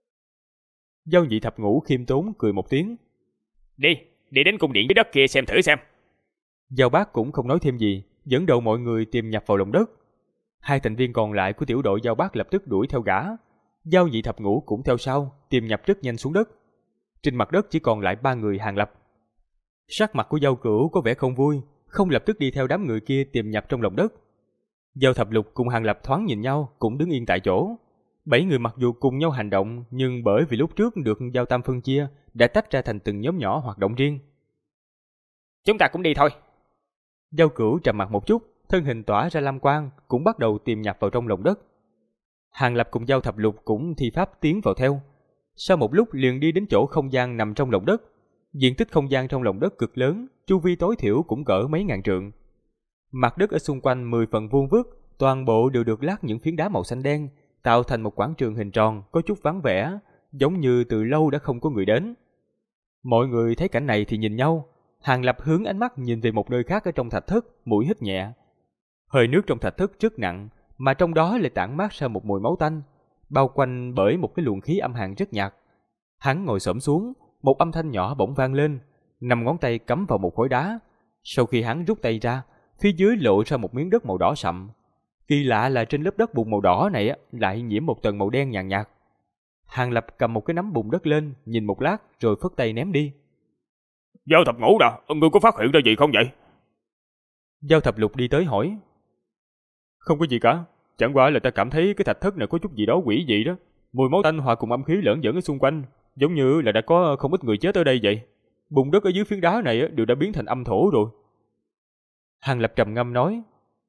Giao Nhị Thập Ngũ khiêm tốn cười một tiếng. Đi đến cung điện dưới đất kia xem thử xem. Giao Bác cũng không nói thêm gì, dẫn đầu mọi người tìm nhập vào lòng đất. Hai thành viên còn lại của tiểu đội Giao Bác lập tức đuổi theo gã. Giao Nhị Thập Ngũ cũng theo sau, tìm nhập rất nhanh xuống đất. Trên mặt đất chỉ còn lại 3 người Hàng Lập. Sắc mặt của Giao Cửu có vẻ không vui, không lập tức đi theo đám người kia tìm nhập trong lòng đất. Giao Thập Lục cùng Hàng Lập thoáng nhìn nhau, cũng đứng yên tại chỗ. 7 người mặc dù cùng nhau hành động, nhưng bởi vì lúc trước được Giao Tam phân chia, đã tách ra thành từng nhóm nhỏ hoạt động riêng. Chúng ta cũng đi thôi. Giao Cửu trầm mặt một chút, thân hình tỏa ra lam quang, cũng bắt đầu tìm nhập vào trong lòng đất. Hàng Lập cùng Giao Thập Lục cũng thi pháp tiến vào theo. Sau một lúc liền đi đến chỗ không gian nằm trong lòng đất. Diện tích không gian trong lòng đất cực lớn, chu vi tối thiểu cũng cỡ mấy ngàn trượng. Mặt đất ở xung quanh 10 phần vuông vức, toàn bộ đều được lát những phiến đá màu xanh đen, tạo thành một quảng trường hình tròn có chút vắng vẻ, giống như từ lâu đã không có người đến. Mọi người thấy cảnh này thì nhìn nhau, Hàng Lập hướng ánh mắt nhìn về một nơi khác ở trong thạch thất, mũi hít nhẹ. Hơi nước trong thạch thất rất nặng, mà trong đó lại tản mát ra một mùi máu tanh, bao quanh bởi một cái luồng khí âm hàn rất nhạt. Hắn ngồi xổm xuống, một âm thanh nhỏ bỗng vang lên, 5 ngón tay cắm vào một khối đá. Sau khi hắn rút tay ra, phía dưới lộ ra một miếng đất màu đỏ sậm. Kỳ lạ là trên lớp đất bùn màu đỏ này lại nhiễm một tầng màu đen nhàn nhạt. Hàng Lập cầm một cái nắm bùn đất lên, nhìn một lát rồi phất tay ném đi. Giao Thập Ngũ nè, ngươi có phát hiện ra gì không vậy? Giao Thập Lục đi tới hỏi. Không có gì cả, chẳng qua là ta cảm thấy cái thạch thất này có chút gì đó quỷ dị đó. Mùi máu tanh hòa cùng âm khí lởn vởn ở xung quanh, giống như là đã có không ít người chết ở đây vậy. Bùn đất ở dưới phiến đá này đều đã biến thành âm thổ rồi. Hàng Lập trầm ngâm nói.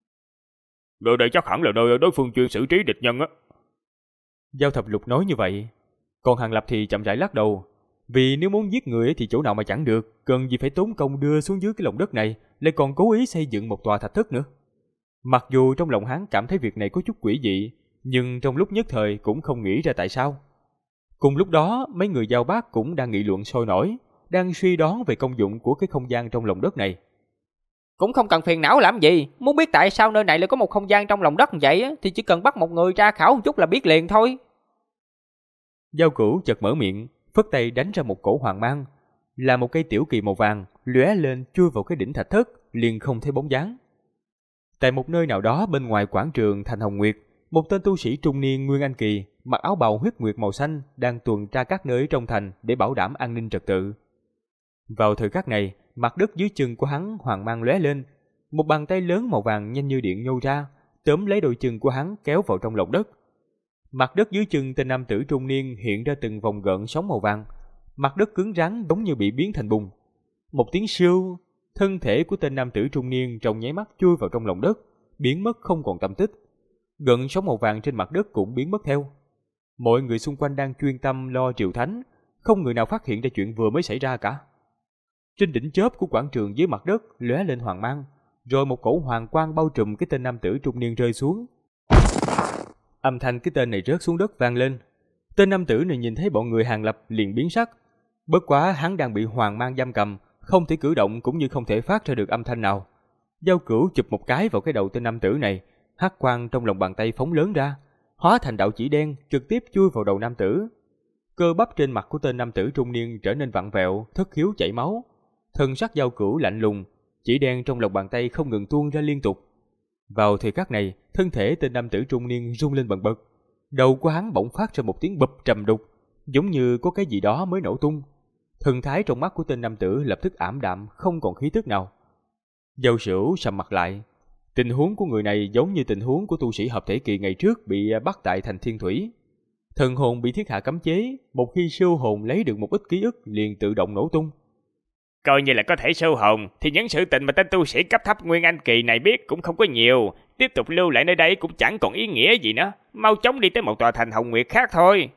Nơi đây chắc hẳn là nơi đối phương chuyên xử trí địch nhân á. Giao Thập Lục nói như vậy, còn Hàng Lập thì chậm rãi lắc đầu. Vì nếu muốn giết người thì chỗ nào mà chẳng được, cần gì phải tốn công đưa xuống dưới cái lòng đất này, lại còn cố ý xây dựng một tòa thạch thất nữa. Mặc dù trong lòng hắn cảm thấy việc này có chút quỷ dị, nhưng trong lúc nhất thời cũng không nghĩ ra tại sao. Cùng lúc đó, mấy người Giao Bác cũng đang nghị luận sôi nổi, đang suy đoán về công dụng của cái không gian trong lòng đất này. Cũng không cần phiền não làm gì, muốn biết tại sao nơi này lại có một không gian trong lòng đất vậy thì chỉ cần bắt một người ra khảo một chút là biết liền thôi. Giao Cửu chợt mở miệng, phất tay đánh ra một cổ hoàng mang, là một cây tiểu kỳ màu vàng lóe lên chui vào cái đỉnh thạch thất, liền không thấy bóng dáng. Tại một nơi nào đó bên ngoài quảng trường Thành Hồng Nguyệt, một tên tu sĩ trung niên Nguyên Anh kỳ, mặc áo bào huyết nguyệt màu xanh, đang tuần tra các nơi trong thành để bảo đảm an ninh trật tự. Vào thời khắc này, mặt đất dưới chân của hắn hoàng mang lóe lên, một bàn tay lớn màu vàng nhanh như điện nhô ra, tóm lấy đôi chân của hắn kéo vào trong lòng đất. Mặt đất dưới chân tên nam tử trung niên hiện ra từng vòng gợn sóng màu vàng, mặt đất cứng rắn giống như bị biến thành bùn. Một tiếng siêu, thân thể của tên nam tử trung niên trong nháy mắt chui vào trong lòng đất, biến mất không còn tăm tích. Gợn sóng màu vàng trên mặt đất cũng biến mất theo. Mọi người xung quanh đang chuyên tâm lo triều thánh, không người nào phát hiện ra chuyện vừa mới xảy ra cả. Trên đỉnh chóp của quảng trường dưới mặt đất lóe lên hoàng mang, rồi một cổ hoàng quang bao trùm cái tên nam tử trung niên rơi xuống. Âm thanh cái tên này rớt xuống đất vang lên. Tên nam tử này nhìn thấy bọn người Hàng Lập liền biến sắc. Bất quá hắn đang bị hoàng mang giam cầm, không thể cử động cũng như không thể phát ra được âm thanh nào. Giao Cửu chụp một cái vào cái đầu tên nam tử này, hắc quang trong lòng bàn tay phóng lớn ra, hóa thành đạo chỉ đen trực tiếp chui vào đầu nam tử. Cơ bắp trên mặt của tên nam tử trung niên trở nên vặn vẹo, thất khiếu chảy máu. Thân sắc Giao Cửu lạnh lùng, chỉ đen trong lòng bàn tay không ngừng tuôn ra liên tục. Vào thời khắc này, thân thể tên nam tử trung niên rung lên bần bật. Đầu của hắn bỗng phát ra một tiếng bập trầm đục, giống như có cái gì đó mới nổ tung. Thần thái trong mắt của tên nam tử lập tức ảm đạm, không còn khí tức nào. Giao Sửu sầm mặt lại. Tình huống của người này giống như tình huống của tu sĩ hợp thể kỳ ngày trước bị bắt tại thành Thiên Thủy. Thần hồn bị thiết hạ cấm chế, một khi siêu hồn lấy được một ít ký ức liền tự động nổ tung. Coi như là có thể siêu hồn, thì những sự tình mà tên tu sĩ cấp thấp Nguyên Anh kỳ này biết cũng không có nhiều. Tiếp tục lưu lại nơi đây cũng chẳng còn ý nghĩa gì nữa. Mau chóng đi tới một tòa thành Hồng Nguyệt khác thôi.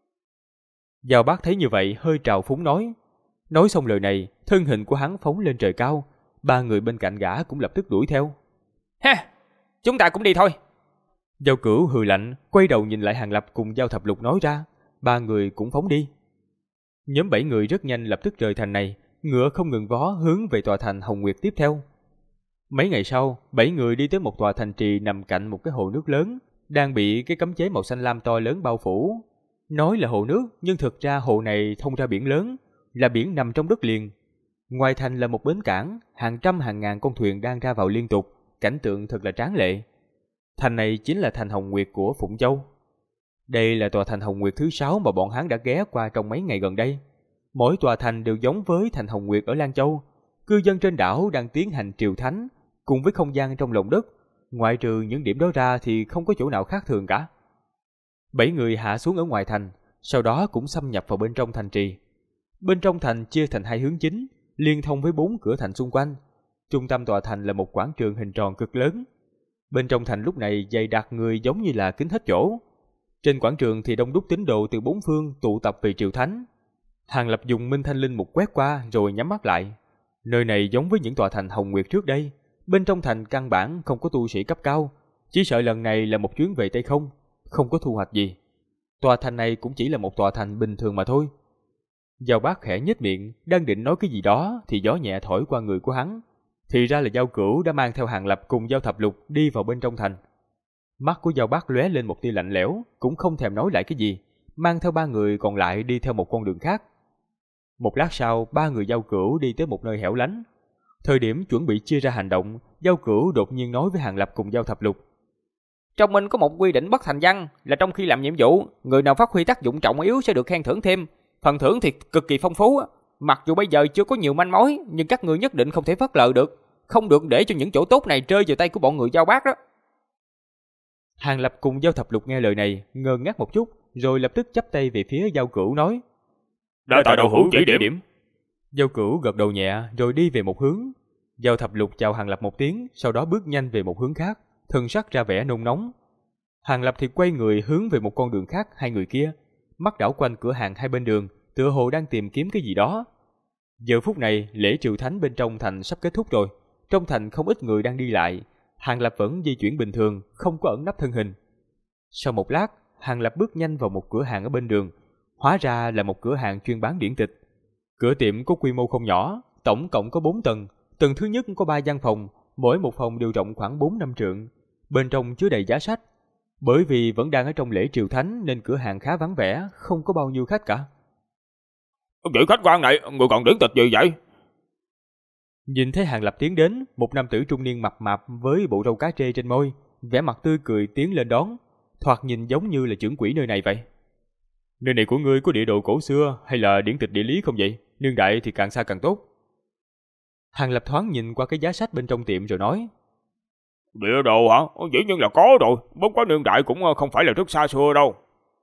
Giao Bác thấy như vậy hơi trào phúng nói. Nói xong lời này, thân hình của hắn phóng lên trời cao. 3 người bên cạnh gã cũng lập tức đuổi theo. Ha, chúng ta cũng đi thôi. Giao Cửu hừ lạnh, quay đầu nhìn lại Hàng Lập cùng Giao Thập Lục nói ra. 3 người cũng phóng đi. Nhóm 7 người rất nhanh lập tức rời thành này, ngựa không ngừng vó hướng về tòa thành Hồng Nguyệt tiếp theo. Mấy ngày sau, 7 người đi tới một tòa thành trì nằm cạnh một cái hồ nước lớn, đang bị cái cấm chế màu xanh lam to lớn bao phủ. Nói là hồ nước, nhưng thực ra hồ này thông ra biển lớn, là biển nằm trong đất liền. Ngoài thành là một bến cảng, hàng trăm hàng ngàn con thuyền đang ra vào liên tục, cảnh tượng thật là tráng lệ. Thành này chính là thành Hồng Nguyệt của Phụng Châu. Đây là tòa thành Hồng Nguyệt thứ 6 mà bọn hắn đã ghé qua trong mấy ngày gần đây. Mỗi tòa thành đều giống với thành Hồng Nguyệt ở Lan Châu. Cư dân trên đảo đang tiến hành triều thánh, cùng với không gian trong lòng đất. Ngoại trừ những điểm đó ra thì không có chỗ nào khác thường cả. 7 người hạ xuống ở ngoài thành, sau đó cũng xâm nhập vào bên trong thành trì. Bên trong thành chia thành 2 hướng chính, liên thông với 4 cửa thành xung quanh. Trung tâm tòa thành là một quảng trường hình tròn cực lớn. Bên trong thành lúc này dày đặc người giống như là kín hết chỗ. Trên quảng trường thì đông đúc tín đồ từ 4 phương tụ tập về triều thánh. Hàng Lập dùng Minh Thanh Linh một quét qua rồi nhắm mắt lại. Nơi này giống với những tòa thành Hồng Nguyệt trước đây, bên trong thành căn bản không có tu sĩ cấp cao, chỉ sợ lần này là một chuyến về tay không, không có thu hoạch gì. Tòa thành này cũng chỉ là một tòa thành bình thường mà thôi. Giao Bác khẽ nhếch miệng, đang định nói cái gì đó thì gió nhẹ thổi qua người của hắn. Thì ra là Giao Cửu đã mang theo Hàng Lập cùng Giao Thập Lục đi vào bên trong thành. Mắt của Giao Bác lóe lên một tia lạnh lẽo, cũng không thèm nói lại cái gì, mang theo 3 người còn lại đi theo một con đường khác. Một lát sau, 3 người Giao Cửu đi tới một nơi hẻo lánh. Thời điểm chuẩn bị chia ra hành động, Giao Cửu đột nhiên nói với Hàng Lập cùng Giao Thập Lục: Trong Minh có một quy định bất thành văn là trong khi làm nhiệm vụ, người nào phát huy tác dụng trọng yếu sẽ được khen thưởng thêm. Phần thưởng thì cực kỳ phong phú. Mặc dù bây giờ chưa có nhiều manh mối, nhưng các ngươi nhất định không thể phớt lờ được, không được để cho những chỗ tốt này rơi vào tay của bọn người Giao Bác đó. Hàng Lập cùng Giao Thập Lục nghe lời này, ngơ ngác một chút, rồi lập tức chắp tay về phía Giao Cửu nói: Đa tạ đạo hữu chỉ điểm. Giao Cửu gật đầu nhẹ rồi đi về một hướng. Giao Thập Lục chào Hàng Lập một tiếng, sau đó bước nhanh về một hướng khác, thần sắc ra vẻ nôn nóng. Hàng Lập thì quay người hướng về một con đường khác, hai người kia mắt đảo quanh cửa hàng hai bên đường, tựa hồ đang tìm kiếm cái gì đó. Giờ phút này lễ triều thánh bên trong thành sắp kết thúc rồi, trong thành không ít người đang đi lại. Hàng Lập vẫn di chuyển bình thường, không có ẩn nấp thân hình. Sau một lát, Hàng Lập bước nhanh vào một cửa hàng ở bên đường, hóa ra là một cửa hàng chuyên bán điển tịch. Cửa tiệm có quy mô không nhỏ, tổng cộng có 4 tầng. Tầng thứ nhất có 3 gian phòng, mỗi một phòng đều rộng khoảng 4-5 trượng. Bên trong chứa đầy giá sách. Bởi vì vẫn đang ở trong lễ triều thánh nên cửa hàng khá vắng vẻ, không có bao nhiêu khách cả. Vị khách quan này, người còn điển tịch gì vậy? Nhìn thấy Hàng Lập tiến đến, một nam tử trung niên mập mạp với bộ râu cá trê trên môi, vẻ mặt tươi cười tiến lên đón, thoạt nhìn giống như là trưởng quỹ nơi này vậy. Nơi này của ngươi có địa đồ cổ xưa hay là điển tịch địa lý không vậy? Niên đại thì càng xa càng tốt. Hàng Lập thoáng nhìn qua cái giá sách bên trong tiệm rồi nói: Địa đồ hả? Dĩ nhiên là có rồi, bất quá niên đại cũng không phải là rất xa xưa đâu.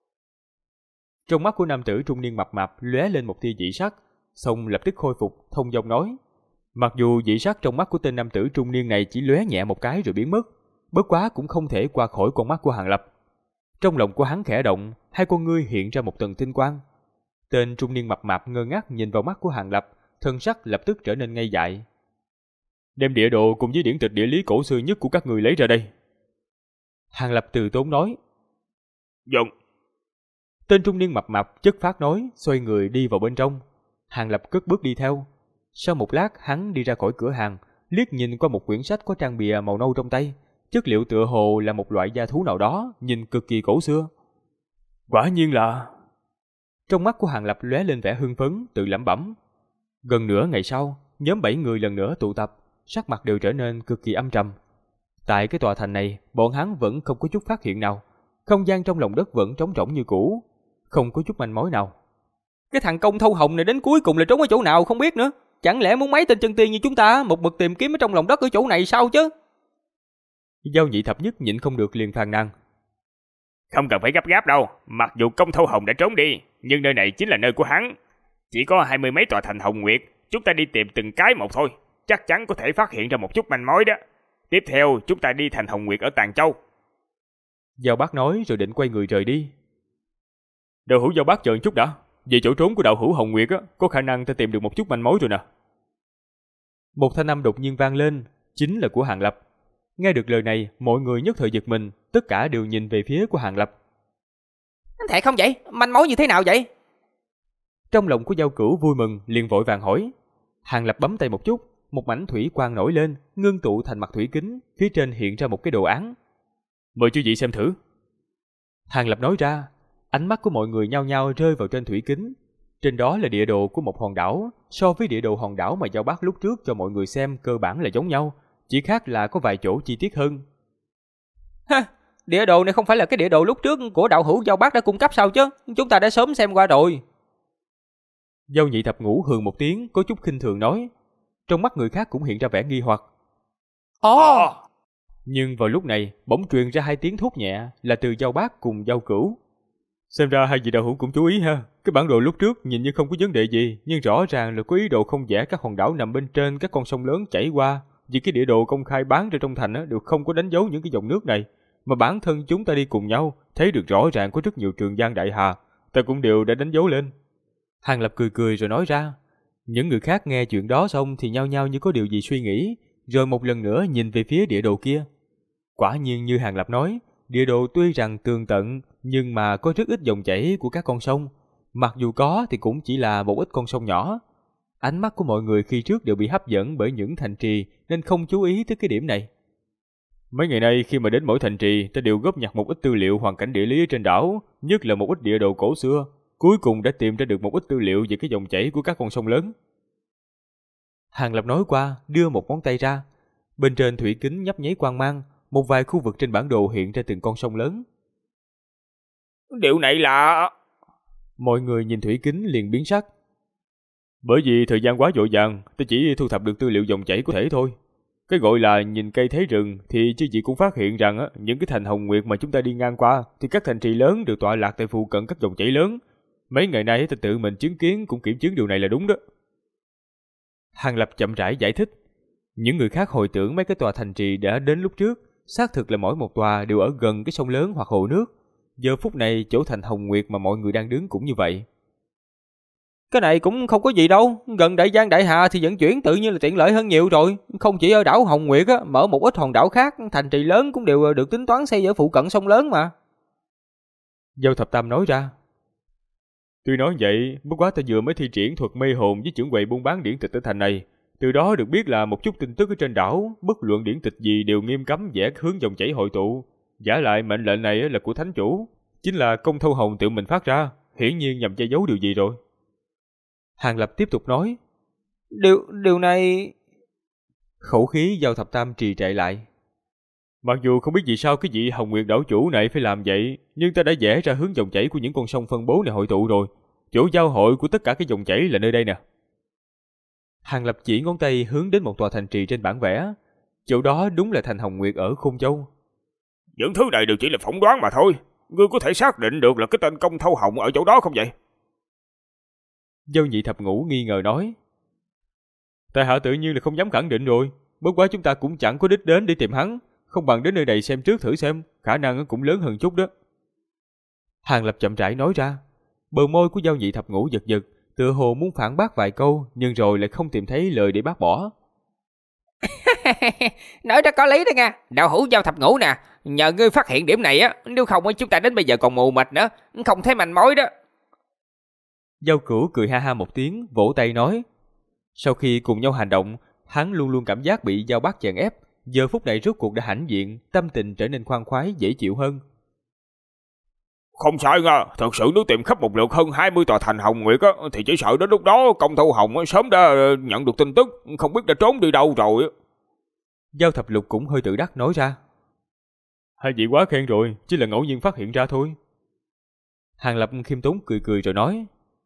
Trong mắt của nam tử trung niên mập mạp lóe lên một tia dị sắc, xong lập tức khôi phục, thông dong nói. Mặc dù dị sắc trong mắt của tên nam tử trung niên này chỉ lóe nhẹ một cái rồi biến mất, bất quá cũng không thể qua khỏi con mắt của Hàng Lập. Trong lòng của hắn khẽ động, hai con ngươi hiện ra một tầng tinh quang. Tên trung niên mập mạp ngơ ngác nhìn vào mắt của Hàng Lập, thân sắc lập tức trở nên ngây dại. Đem địa đồ cùng với điển tịch địa lý cổ xưa nhất của các người lấy ra đây. Hàng Lập từ tốn nói. Vâng. Tên trung niên mập mạp chất phát nói, xoay người đi vào bên trong. Hàng Lập cất bước đi theo. Sau một lát hắn đi ra khỏi cửa hàng, liếc nhìn qua một quyển sách có trang bìa màu nâu trong tay. Chất liệu tựa hồ là một loại gia thú nào đó, nhìn cực kỳ cổ xưa. Quả nhiên là... Trong mắt của Hàng Lập lóe lên vẻ hưng phấn, tự lẩm bẩm. Gần nửa ngày sau, nhóm 7 người lần nữa tụ tập, sắc mặt đều trở nên cực kỳ âm trầm. Tại cái tòa thành này, bọn hắn vẫn không có chút phát hiện nào. Không gian trong lòng đất vẫn trống rỗng như cũ, không có chút manh mối nào. Cái thằng công thâu hồng này đến cuối cùng là trốn ở chỗ nào không biết nữa. Chẳng lẽ muốn mấy tên chân tiên như chúng ta một mực tìm kiếm ở trong lòng đất ở chỗ này sao chứ? Giao Nhị Thập Nhất nhịn không được liền phàn nàn. Không cần phải gấp gáp đâu, mặc dù công thâu hồng đã trốn đi, nhưng nơi này chính là nơi của hắn. Chỉ có 20 mấy tòa thành Hồng Nguyệt, chúng ta đi tìm từng cái một thôi, chắc chắn có thể phát hiện ra một chút manh mối đó. Tiếp theo chúng ta đi thành Hồng Nguyệt ở Tàn Châu. Giao Bác nói rồi định quay người rời đi. Đạo hữu Giao Bác chờ chút đã, về chỗ trốn của đạo hữu Hồng Nguyệt có khả năng ta tìm được một chút manh mối rồi nè. Một thanh âm đột nhiên vang lên, chính là của Hàng Lập. Nghe được lời này, mọi người nhất thời giật mình, tất cả đều nhìn về phía của Hàng Lập. Thiệt không vậy? Manh mối như thế nào vậy? Trong lòng của Giao Cửu vui mừng, liền vội vàng hỏi. Hàng Lập bấm tay một chút, một mảnh thủy quang nổi lên, ngưng tụ thành mặt thủy kính, phía trên hiện ra một cái đồ án. Mời chư vị xem thử. Hàng Lập nói ra, ánh mắt của mọi người nhao nhao rơi vào trên thủy kính. Trên đó là địa đồ của một hòn đảo, so với địa đồ hòn đảo mà Giao Bác lúc trước cho mọi người xem cơ bản là giống nhau, chỉ khác là có vài chỗ chi tiết hơn. Ha, địa đồ này không phải là cái địa đồ lúc trước của đạo hữu Giao Bác đã cung cấp sao chứ? Chúng ta đã sớm xem qua rồi. Giao Nhị Thập Ngũ hừ một tiếng, có chút khinh thường nói. Trong mắt người khác cũng hiện ra vẻ nghi hoặc. Nhưng vào lúc này, bỗng truyền ra hai tiếng thốt nhẹ, là từ Giao Bác cùng Giao Cửu. Xem ra hai vị đạo hữu cũng chú ý ha. Cái bản đồ lúc trước nhìn như không có vấn đề gì, nhưng rõ ràng là có ý đồ không vẽ các hòn đảo nằm bên trên các con sông lớn chảy qua. Vì cái địa đồ công khai bán ra trong thành đều không có đánh dấu những cái dòng nước này, mà bản thân chúng ta đi cùng nhau thấy được rõ ràng có rất nhiều trường giang đại hà, ta cũng đều đã đánh dấu lên. Hàng Lập cười cười rồi nói ra. Những người khác nghe chuyện đó xong thì nhao nhao như có điều gì suy nghĩ, rồi một lần nữa nhìn về phía địa đồ kia. Quả nhiên như Hàng Lập nói, địa đồ tuy rằng tường tận nhưng mà có rất ít dòng chảy của các con sông. Mặc dù có thì cũng chỉ là một ít con sông nhỏ. Ánh mắt của mọi người khi trước đều bị hấp dẫn bởi những thành trì nên không chú ý tới cái điểm này. Mấy ngày nay khi mà đến mỗi thành trì, ta đều góp nhặt một ít tư liệu hoàn cảnh địa lý trên đảo, nhất là một ít địa đồ cổ xưa. Cuối cùng đã tìm ra được một ít tư liệu về cái dòng chảy của các con sông lớn. Hàng Lập nói qua, đưa một ngón tay ra. Bên trên thủy kính nhấp nháy quang mang, một vài khu vực trên bản đồ hiện ra từng con sông lớn. Điều này là... Mọi người nhìn thủy kính liền biến sắc. Bởi vì thời gian quá vội vàng, ta chỉ thu thập được tư liệu dòng chảy có thể thôi. Cái gọi là nhìn cây thấy rừng thì chứ gì cũng phát hiện rằng những cái thành Hồng Nguyệt mà chúng ta đi ngang qua thì các thành trì lớn đều tọa lạc tại phụ cận các dòng chảy lớn. Mấy ngày nay ta tự mình chứng kiến cũng kiểm chứng điều này là đúng đó. Hàng Lập chậm rãi giải thích. Những người khác hồi tưởng mấy cái tòa thành trì đã đến lúc trước, xác thực là mỗi một tòa đều ở gần cái sông lớn hoặc hồ nước. Giờ phút này chỗ thành Hồng Nguyệt mà mọi người đang đứng cũng như vậy. Cái này cũng không có gì đâu, gần Đại Giang Đại Hà thì vận chuyển tự nhiên là tiện lợi hơn nhiều rồi. Không chỉ ở đảo Hồng Nguyệt á, mà ở một ít hòn đảo khác, thành trì lớn cũng đều được tính toán xây ở phụ cận sông lớn mà. Dâu Thập Tam nói ra. Tuy nói vậy, bất quá ta vừa mới thi triển thuật mê hồn với trưởng quầy buôn bán điển tịch ở thành này. Từ đó được biết là một chút tin tức ở trên đảo, bất luận điển tịch gì đều nghiêm cấm vẽ hướng dòng chảy hội tụ. Giả lại mệnh lệnh này là của thánh chủ, chính là Công Thâu Hồng tự mình phát ra, hiển nhiên nhằm che giấu điều gì rồi. Hàng Lập tiếp tục nói. Điều này... Khẩu khí Dâu Thập Tam trì trệ lại. Mặc dù không biết vì sao cái vị Hồng Nguyệt đảo chủ này phải làm vậy, nhưng ta đã vẽ ra hướng dòng chảy của những con sông phân bố này hội tụ rồi. Chỗ giao hội của tất cả cái dòng chảy là nơi đây nè. Hàng Lập chỉ ngón tay hướng đến một tòa thành trì trên bản vẽ. Chỗ đó đúng là thành Hồng Nguyệt ở Khôn Châu. Những thứ này đều chỉ là phỏng đoán mà thôi. Ngươi có thể xác định được là cái tên Công Thâu Hồng ở chỗ đó không vậy? Dâu Nhị Thập Ngũ nghi ngờ nói. Tại hạ tự nhiên là không dám khẳng định rồi. Bất quá chúng ta cũng chẳng có đích đến để tìm hắn. Không bằng đến nơi này xem trước thử xem. Khả năng cũng lớn hơn chút đó. Hàng Lập chậm rãi nói ra. Bờ môi của Dâu Nhị Thập Ngũ giật giật, tựa hồ muốn phản bác vài câu, nhưng rồi lại không tìm thấy lời để bác bỏ. Nói rất có lý đó nha. Đạo hữu Dâu Thập Ngũ nè, nhờ ngươi phát hiện điểm này á, nếu không chúng ta đến bây giờ còn mù mịt nữa, không thấy manh mối đó. Dâu Cửu cười ha ha một tiếng, vỗ tay nói. Sau khi cùng nhau hành động, hắn luôn luôn cảm giác bị Dao Bác chèn ép, giờ phút này rốt cuộc đã hãnh diện, tâm tình trở nên khoan khoái dễ chịu hơn. Không sai nha, thật sự nếu tìm khắp một lượt hơn 20 tòa thành Hồng Nguyệt á, thì chỉ sợ đến lúc đó Công Thâu Hồng sớm đã nhận được tin tức, không biết đã trốn đi đâu rồi. Dao Thập Lục cũng hơi tự đắc nói ra. Hai vị quá khen rồi, chỉ là ngẫu nhiên phát hiện ra thôi. Hàng Lập khiêm tốn cười cười rồi nói.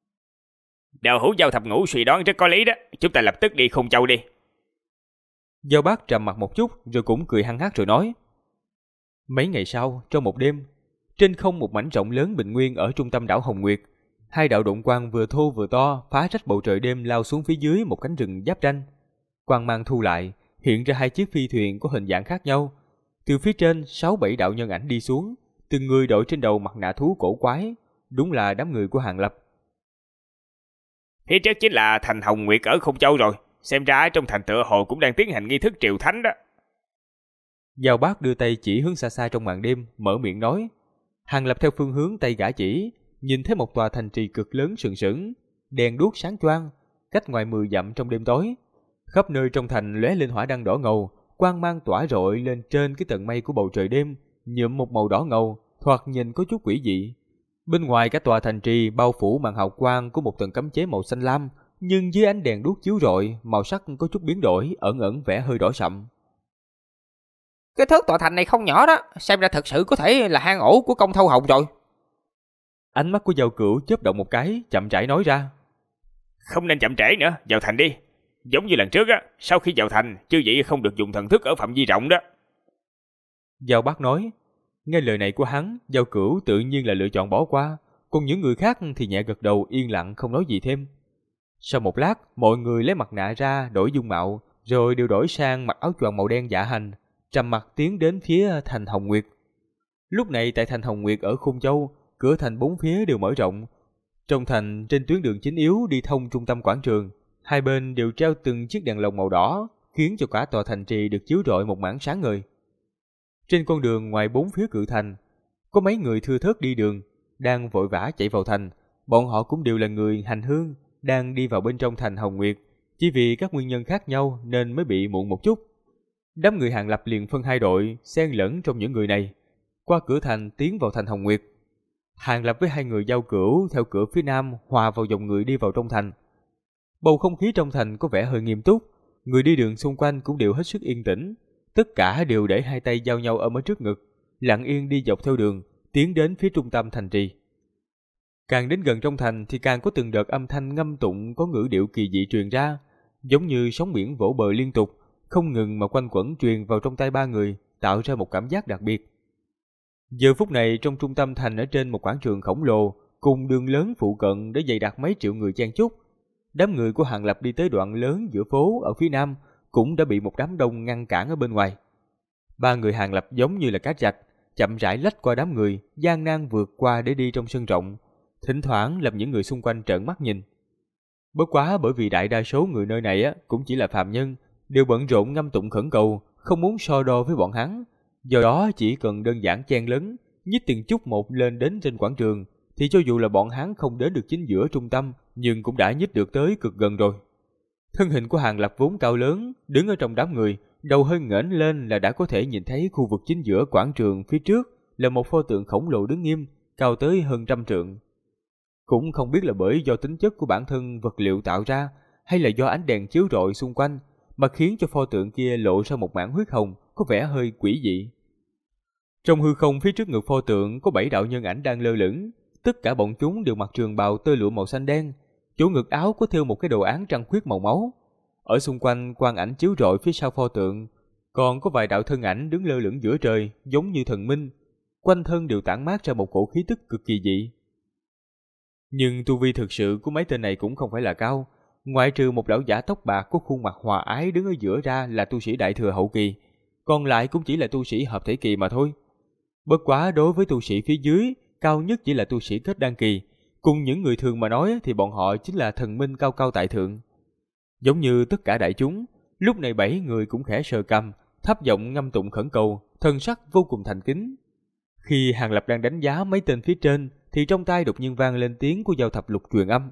Đạo hữu Dâu Thập Ngũ suy đoán rất có lý đó, chúng ta lập tức đi Khôn Châu đi. Dao Bác trầm mặt một chút rồi cũng cười hăng hắc rồi nói. Mấy ngày sau, trong một đêm, trên không một mảnh rộng lớn bình nguyên ở trung tâm đảo Hồng Nguyệt, hai đạo động quang vừa thô vừa to phá rách bầu trời đêm lao xuống phía dưới một cánh rừng giáp ranh. Quang mang thu lại, hiện ra hai chiếc phi thuyền có hình dạng khác nhau. Từ phía trên 6-7 đạo nhân ảnh đi xuống, từng người đội trên đầu mặt nạ thú cổ quái, đúng là đám người của Hàng Lập. Phía trước chính là thành Hồng Nguyệt ở Khôn Châu rồi, xem ra trong thành tựa hồ cũng đang tiến hành nghi thức triều thánh đó. Dao Bác đưa tay chỉ hướng xa xa trong màn đêm, mở miệng nói. Hàng Lập theo phương hướng tay gã chỉ, nhìn thấy một tòa thành trì cực lớn sừng sững, đèn đuốc sáng choang, cách ngoài 10 dặm trong đêm tối. Khắp nơi trong thành lóe lên hỏa đăng đỏ ngầu, quang mang tỏa rọi lên trên cái tầng mây của bầu trời đêm, nhuộm một màu đỏ ngầu, thoạt nhìn có chút quỷ dị. Bên ngoài cả tòa thành trì bao phủ màn hào quang của một tầng cấm chế màu xanh lam, nhưng dưới ánh đèn đuốc chiếu rọi, màu sắc có chút biến đổi, ẩn ẩn vẻ hơi đỏ sậm. Cái thước tòa thành này không nhỏ đó, xem ra thật sự có thể là hang ổ của Công Thâu Hồng rồi. Ánh mắt của Dao Cửu chớp động một cái, chậm rãi nói ra. Không nên chậm trễ nữa, vào thành đi. Giống như lần trước á, sau khi vào thành, chư vị không được dùng thần thức ở phạm vi rộng đó. Dao Bác nói. Nghe lời này của hắn, Dao Cửu tự nhiên là lựa chọn bỏ qua, còn những người khác thì nhẹ gật đầu yên lặng không nói gì thêm. Sau một lát, mọi người lấy mặt nạ ra đổi dung mạo, rồi đều đổi sang mặc áo choàng màu đen dạ hành, trầm mặc tiến đến phía thành Hồng Nguyệt. Lúc này tại thành Hồng Nguyệt ở Khôn Châu, cửa thành bốn phía đều mở rộng. Trong thành, trên tuyến đường chính yếu đi thông trung tâm quảng trường, hai bên đều treo từng chiếc đèn lồng màu đỏ, khiến cho cả tòa thành trì được chiếu rọi một mảng sáng ngời. Trên con đường ngoài bốn phía cự thành, có mấy người thưa thớt đi đường, đang vội vã chạy vào thành. Bọn họ cũng đều là người hành hương, đang đi vào bên trong thành Hồng Nguyệt, chỉ vì các nguyên nhân khác nhau nên mới bị muộn một chút. Đám người Hàng Lập liền phân hai đội, xen lẫn trong những người này, qua cửa thành tiến vào thành Hồng Nguyệt. Hàng Lập với hai người giao cửu theo cửa phía nam hòa vào dòng người đi vào trong thành. Bầu không khí trong thành có vẻ hơi nghiêm túc, người đi đường xung quanh cũng đều hết sức yên tĩnh, tất cả đều để hai tay giao nhau ôm ở trước ngực, lặng yên đi dọc theo đường, tiến đến phía trung tâm thành trì. Càng đến gần trong thành thì càng có từng đợt âm thanh ngâm tụng có ngữ điệu kỳ dị truyền ra, giống như sóng biển vỗ bờ liên tục, không ngừng mà quanh quẩn truyền vào trong tai ba người, tạo ra một cảm giác đặc biệt. Giờ phút này trong trung tâm thành ở trên một quảng trường khổng lồ, cùng đường lớn phụ cận để dày đặc mấy triệu người chen chúc. Đám người của Hàng Lập đi tới đoạn lớn giữa phố ở phía nam cũng đã bị một đám đông ngăn cản ở bên ngoài. Ba người Hàng Lập giống như là cá rạch, chậm rãi lách qua đám người, gian nan vượt qua để đi trong sân rộng, thỉnh thoảng làm những người xung quanh trợn mắt nhìn. Bất quá bởi vì đại đa số người nơi này cũng chỉ là phàm nhân, đều bận rộn ngâm tụng khẩn cầu, không muốn so đo với bọn hắn. Do đó chỉ cần đơn giản chen lấn, nhích từng chút một lên đến trên quảng trường, thì cho dù là bọn hắn không đến được chính giữa trung tâm, nhưng cũng đã nhích được tới cực gần rồi. Thân hình của Hàng Lập vốn cao lớn, đứng ở trong đám người, đầu hơi ngẩng lên là đã có thể nhìn thấy khu vực chính giữa quảng trường phía trước là một pho tượng khổng lồ đứng nghiêm, cao tới hơn 100 trượng. Cũng không biết là bởi do tính chất của bản thân vật liệu tạo ra, hay là do ánh đèn chiếu rọi xung quanh, mà khiến cho pho tượng kia lộ ra một mảng huyết hồng, có vẻ hơi quỷ dị. Trong hư không phía trước ngực pho tượng có 7 đạo nhân ảnh đang lơ lửng, tất cả bọn chúng đều mặc trường bào tơ lụa màu xanh đen, chỗ ngực áo có thêu một cái đồ án trăng khuyết màu máu. Ở xung quanh quang ảnh chiếu rọi phía sau pho tượng, còn có vài đạo thân ảnh đứng lơ lửng giữa trời, giống như thần minh, quanh thân đều tản mát ra một cổ khí tức cực kỳ dị. Nhưng tu vi thực sự của mấy tên này cũng không phải là cao, ngoại trừ một lão giả tóc bạc có khuôn mặt hòa ái đứng ở giữa ra là tu sĩ đại thừa hậu kỳ, còn lại cũng chỉ là tu sĩ hợp thể kỳ mà thôi. Bất quá đối với tu sĩ phía dưới, cao nhất chỉ là tu sĩ kết đan kỳ, cùng những người thường mà nói thì bọn họ chính là thần minh cao cao tại thượng. Giống như tất cả đại chúng, lúc này 7 người cũng khẽ sờ cằm, thấp giọng ngâm tụng khẩn cầu, thần sắc vô cùng thành kính. Khi Hàng Lập đang đánh giá mấy tên phía trên, thì trong tai đột nhiên vang lên tiếng của Giao Thập Lục truyền âm.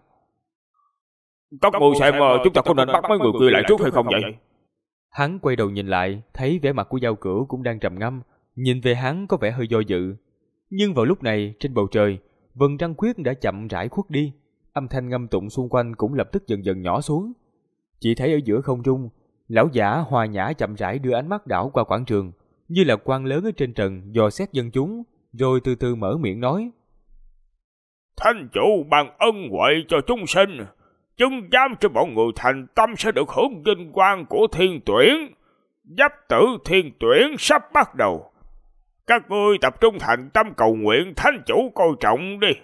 Các ngươi xem chúng ta có nên bắt mấy người kia lại trước hay không vậy? Hắn quay đầu nhìn lại, thấy vẻ mặt của Giao Cửu cũng đang trầm ngâm, nhìn về hắn có vẻ hơi do dự. Nhưng vào lúc này, trên bầu trời, vầng trăng khuyết đã chậm rãi khuất đi, âm thanh ngâm tụng xung quanh cũng lập tức dần dần nhỏ xuống. Chỉ thấy ở giữa không trung, lão giả hòa nhã chậm rãi đưa ánh mắt đảo qua quảng trường, như là quan lớn ở trên trần dò xét dân chúng, rồi từ từ mở miệng nói: Thánh chủ ban ân huệ cho chúng sinh, chứng giám cho bọn người thành tâm sẽ được hưởng vinh quang của thiên tuyển. Giáp tử thiên tuyển sắp bắt đầu, các ngươi tập trung thành tâm cầu nguyện, thánh chủ coi trọng đi.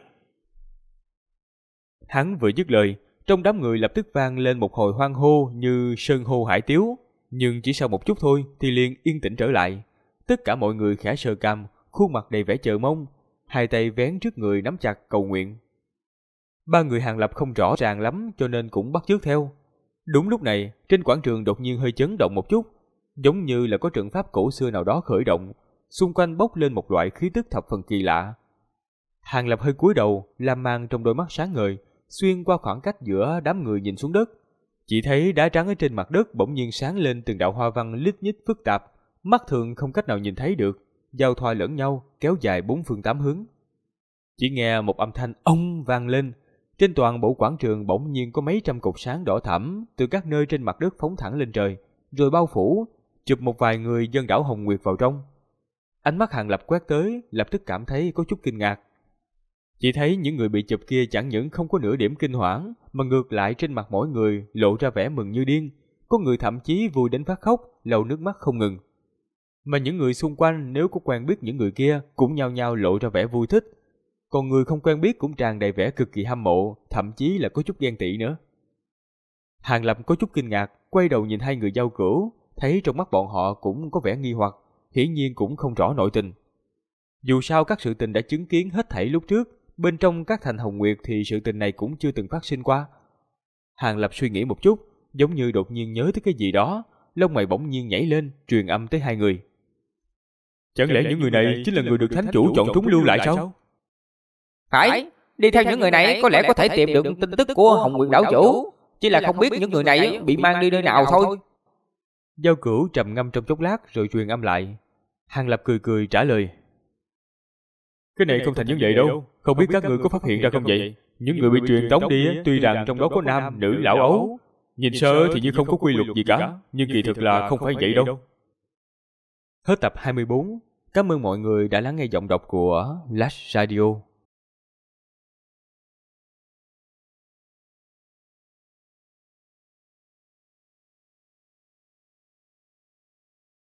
Hắn vừa dứt lời, trong đám người lập tức vang lên một hồi hoan hô như sơn hô hải tiếu, nhưng chỉ sau một chút thôi thì liền yên tĩnh trở lại. Tất cả mọi người khẽ sờ cằm, khuôn mặt đầy vẻ chờ mong, hai tay vén trước người nắm chặt cầu nguyện. Ba người Hàng Lập không rõ ràng lắm cho nên cũng bắt chước theo. Đúng lúc này, trên quảng trường đột nhiên hơi chấn động một chút, giống như là có trận pháp cổ xưa nào đó khởi động, xung quanh bốc lên một loại khí tức thập phần kỳ lạ. Hàng Lập hơi cúi đầu, lam mang trong đôi mắt sáng ngời, xuyên qua khoảng cách giữa đám người nhìn xuống đất. Chỉ thấy đá trắng ở trên mặt đất bỗng nhiên sáng lên từng đạo hoa văn lít nhít phức tạp, mắt thường không cách nào nhìn thấy được, giao thoa lẫn nhau, kéo dài 4 phương 8 hướng. Chỉ nghe một âm thanh ông vang lên, trên toàn bộ quảng trường bỗng nhiên có mấy trăm cột sáng đỏ thẫm từ các nơi trên mặt đất phóng thẳng lên trời, rồi bao phủ, chụp một vài người dân đảo Hồng Nguyệt vào trong. Ánh mắt Hàng Lập quét tới, lập tức cảm thấy có chút kinh ngạc. Chỉ thấy những người bị chụp kia chẳng những không có nửa điểm kinh hoảng, mà ngược lại trên mặt mỗi người lộ ra vẻ mừng như điên, có người thậm chí vui đến phát khóc, lau nước mắt không ngừng. Mà những người xung quanh nếu có quen biết những người kia cũng nhao nhao lộ ra vẻ vui thích, còn người không quen biết cũng tràn đầy vẻ cực kỳ hâm mộ, thậm chí là có chút ghen tị nữa. Hàng Lập có chút kinh ngạc, quay đầu nhìn hai người giao cửu, thấy trong mắt bọn họ cũng có vẻ nghi hoặc, hiển nhiên cũng không rõ nội tình. Dù sao các sự tình đã chứng kiến hết thảy lúc trước, bên trong các thành Hồng Nguyệt thì sự tình này cũng chưa từng phát sinh qua. Hàng Lập suy nghĩ một chút, giống như đột nhiên nhớ tới cái gì đó, lông mày bỗng nhiên nhảy lên, truyền âm tới hai người. Chẳng lẽ những người này chính là người được thánh chủ chọn trúng lưu lại sao? Phải, đi theo những người này có lẽ có thể tìm được tin tức của Hồng Nguyệt đảo chủ, chỉ là không biết những người này bị mang đi nơi nào thôi. Giao Cửu trầm ngâm trong chốc lát rồi truyền âm lại. Hàng Lập cười cười trả lời. Cái này không thành vấn đề đâu, không biết các người có phát hiện ra không vậy? Những người bị truyền tống đi tuy rằng trong đó có nam, nữ, lão ấu, nhìn sơ thì như không có quy luật gì cả, nhưng kỳ thực là không phải vậy đâu. Hết tập 24. Cảm ơn mọi người đã lắng nghe giọng đọc của Lash Radio.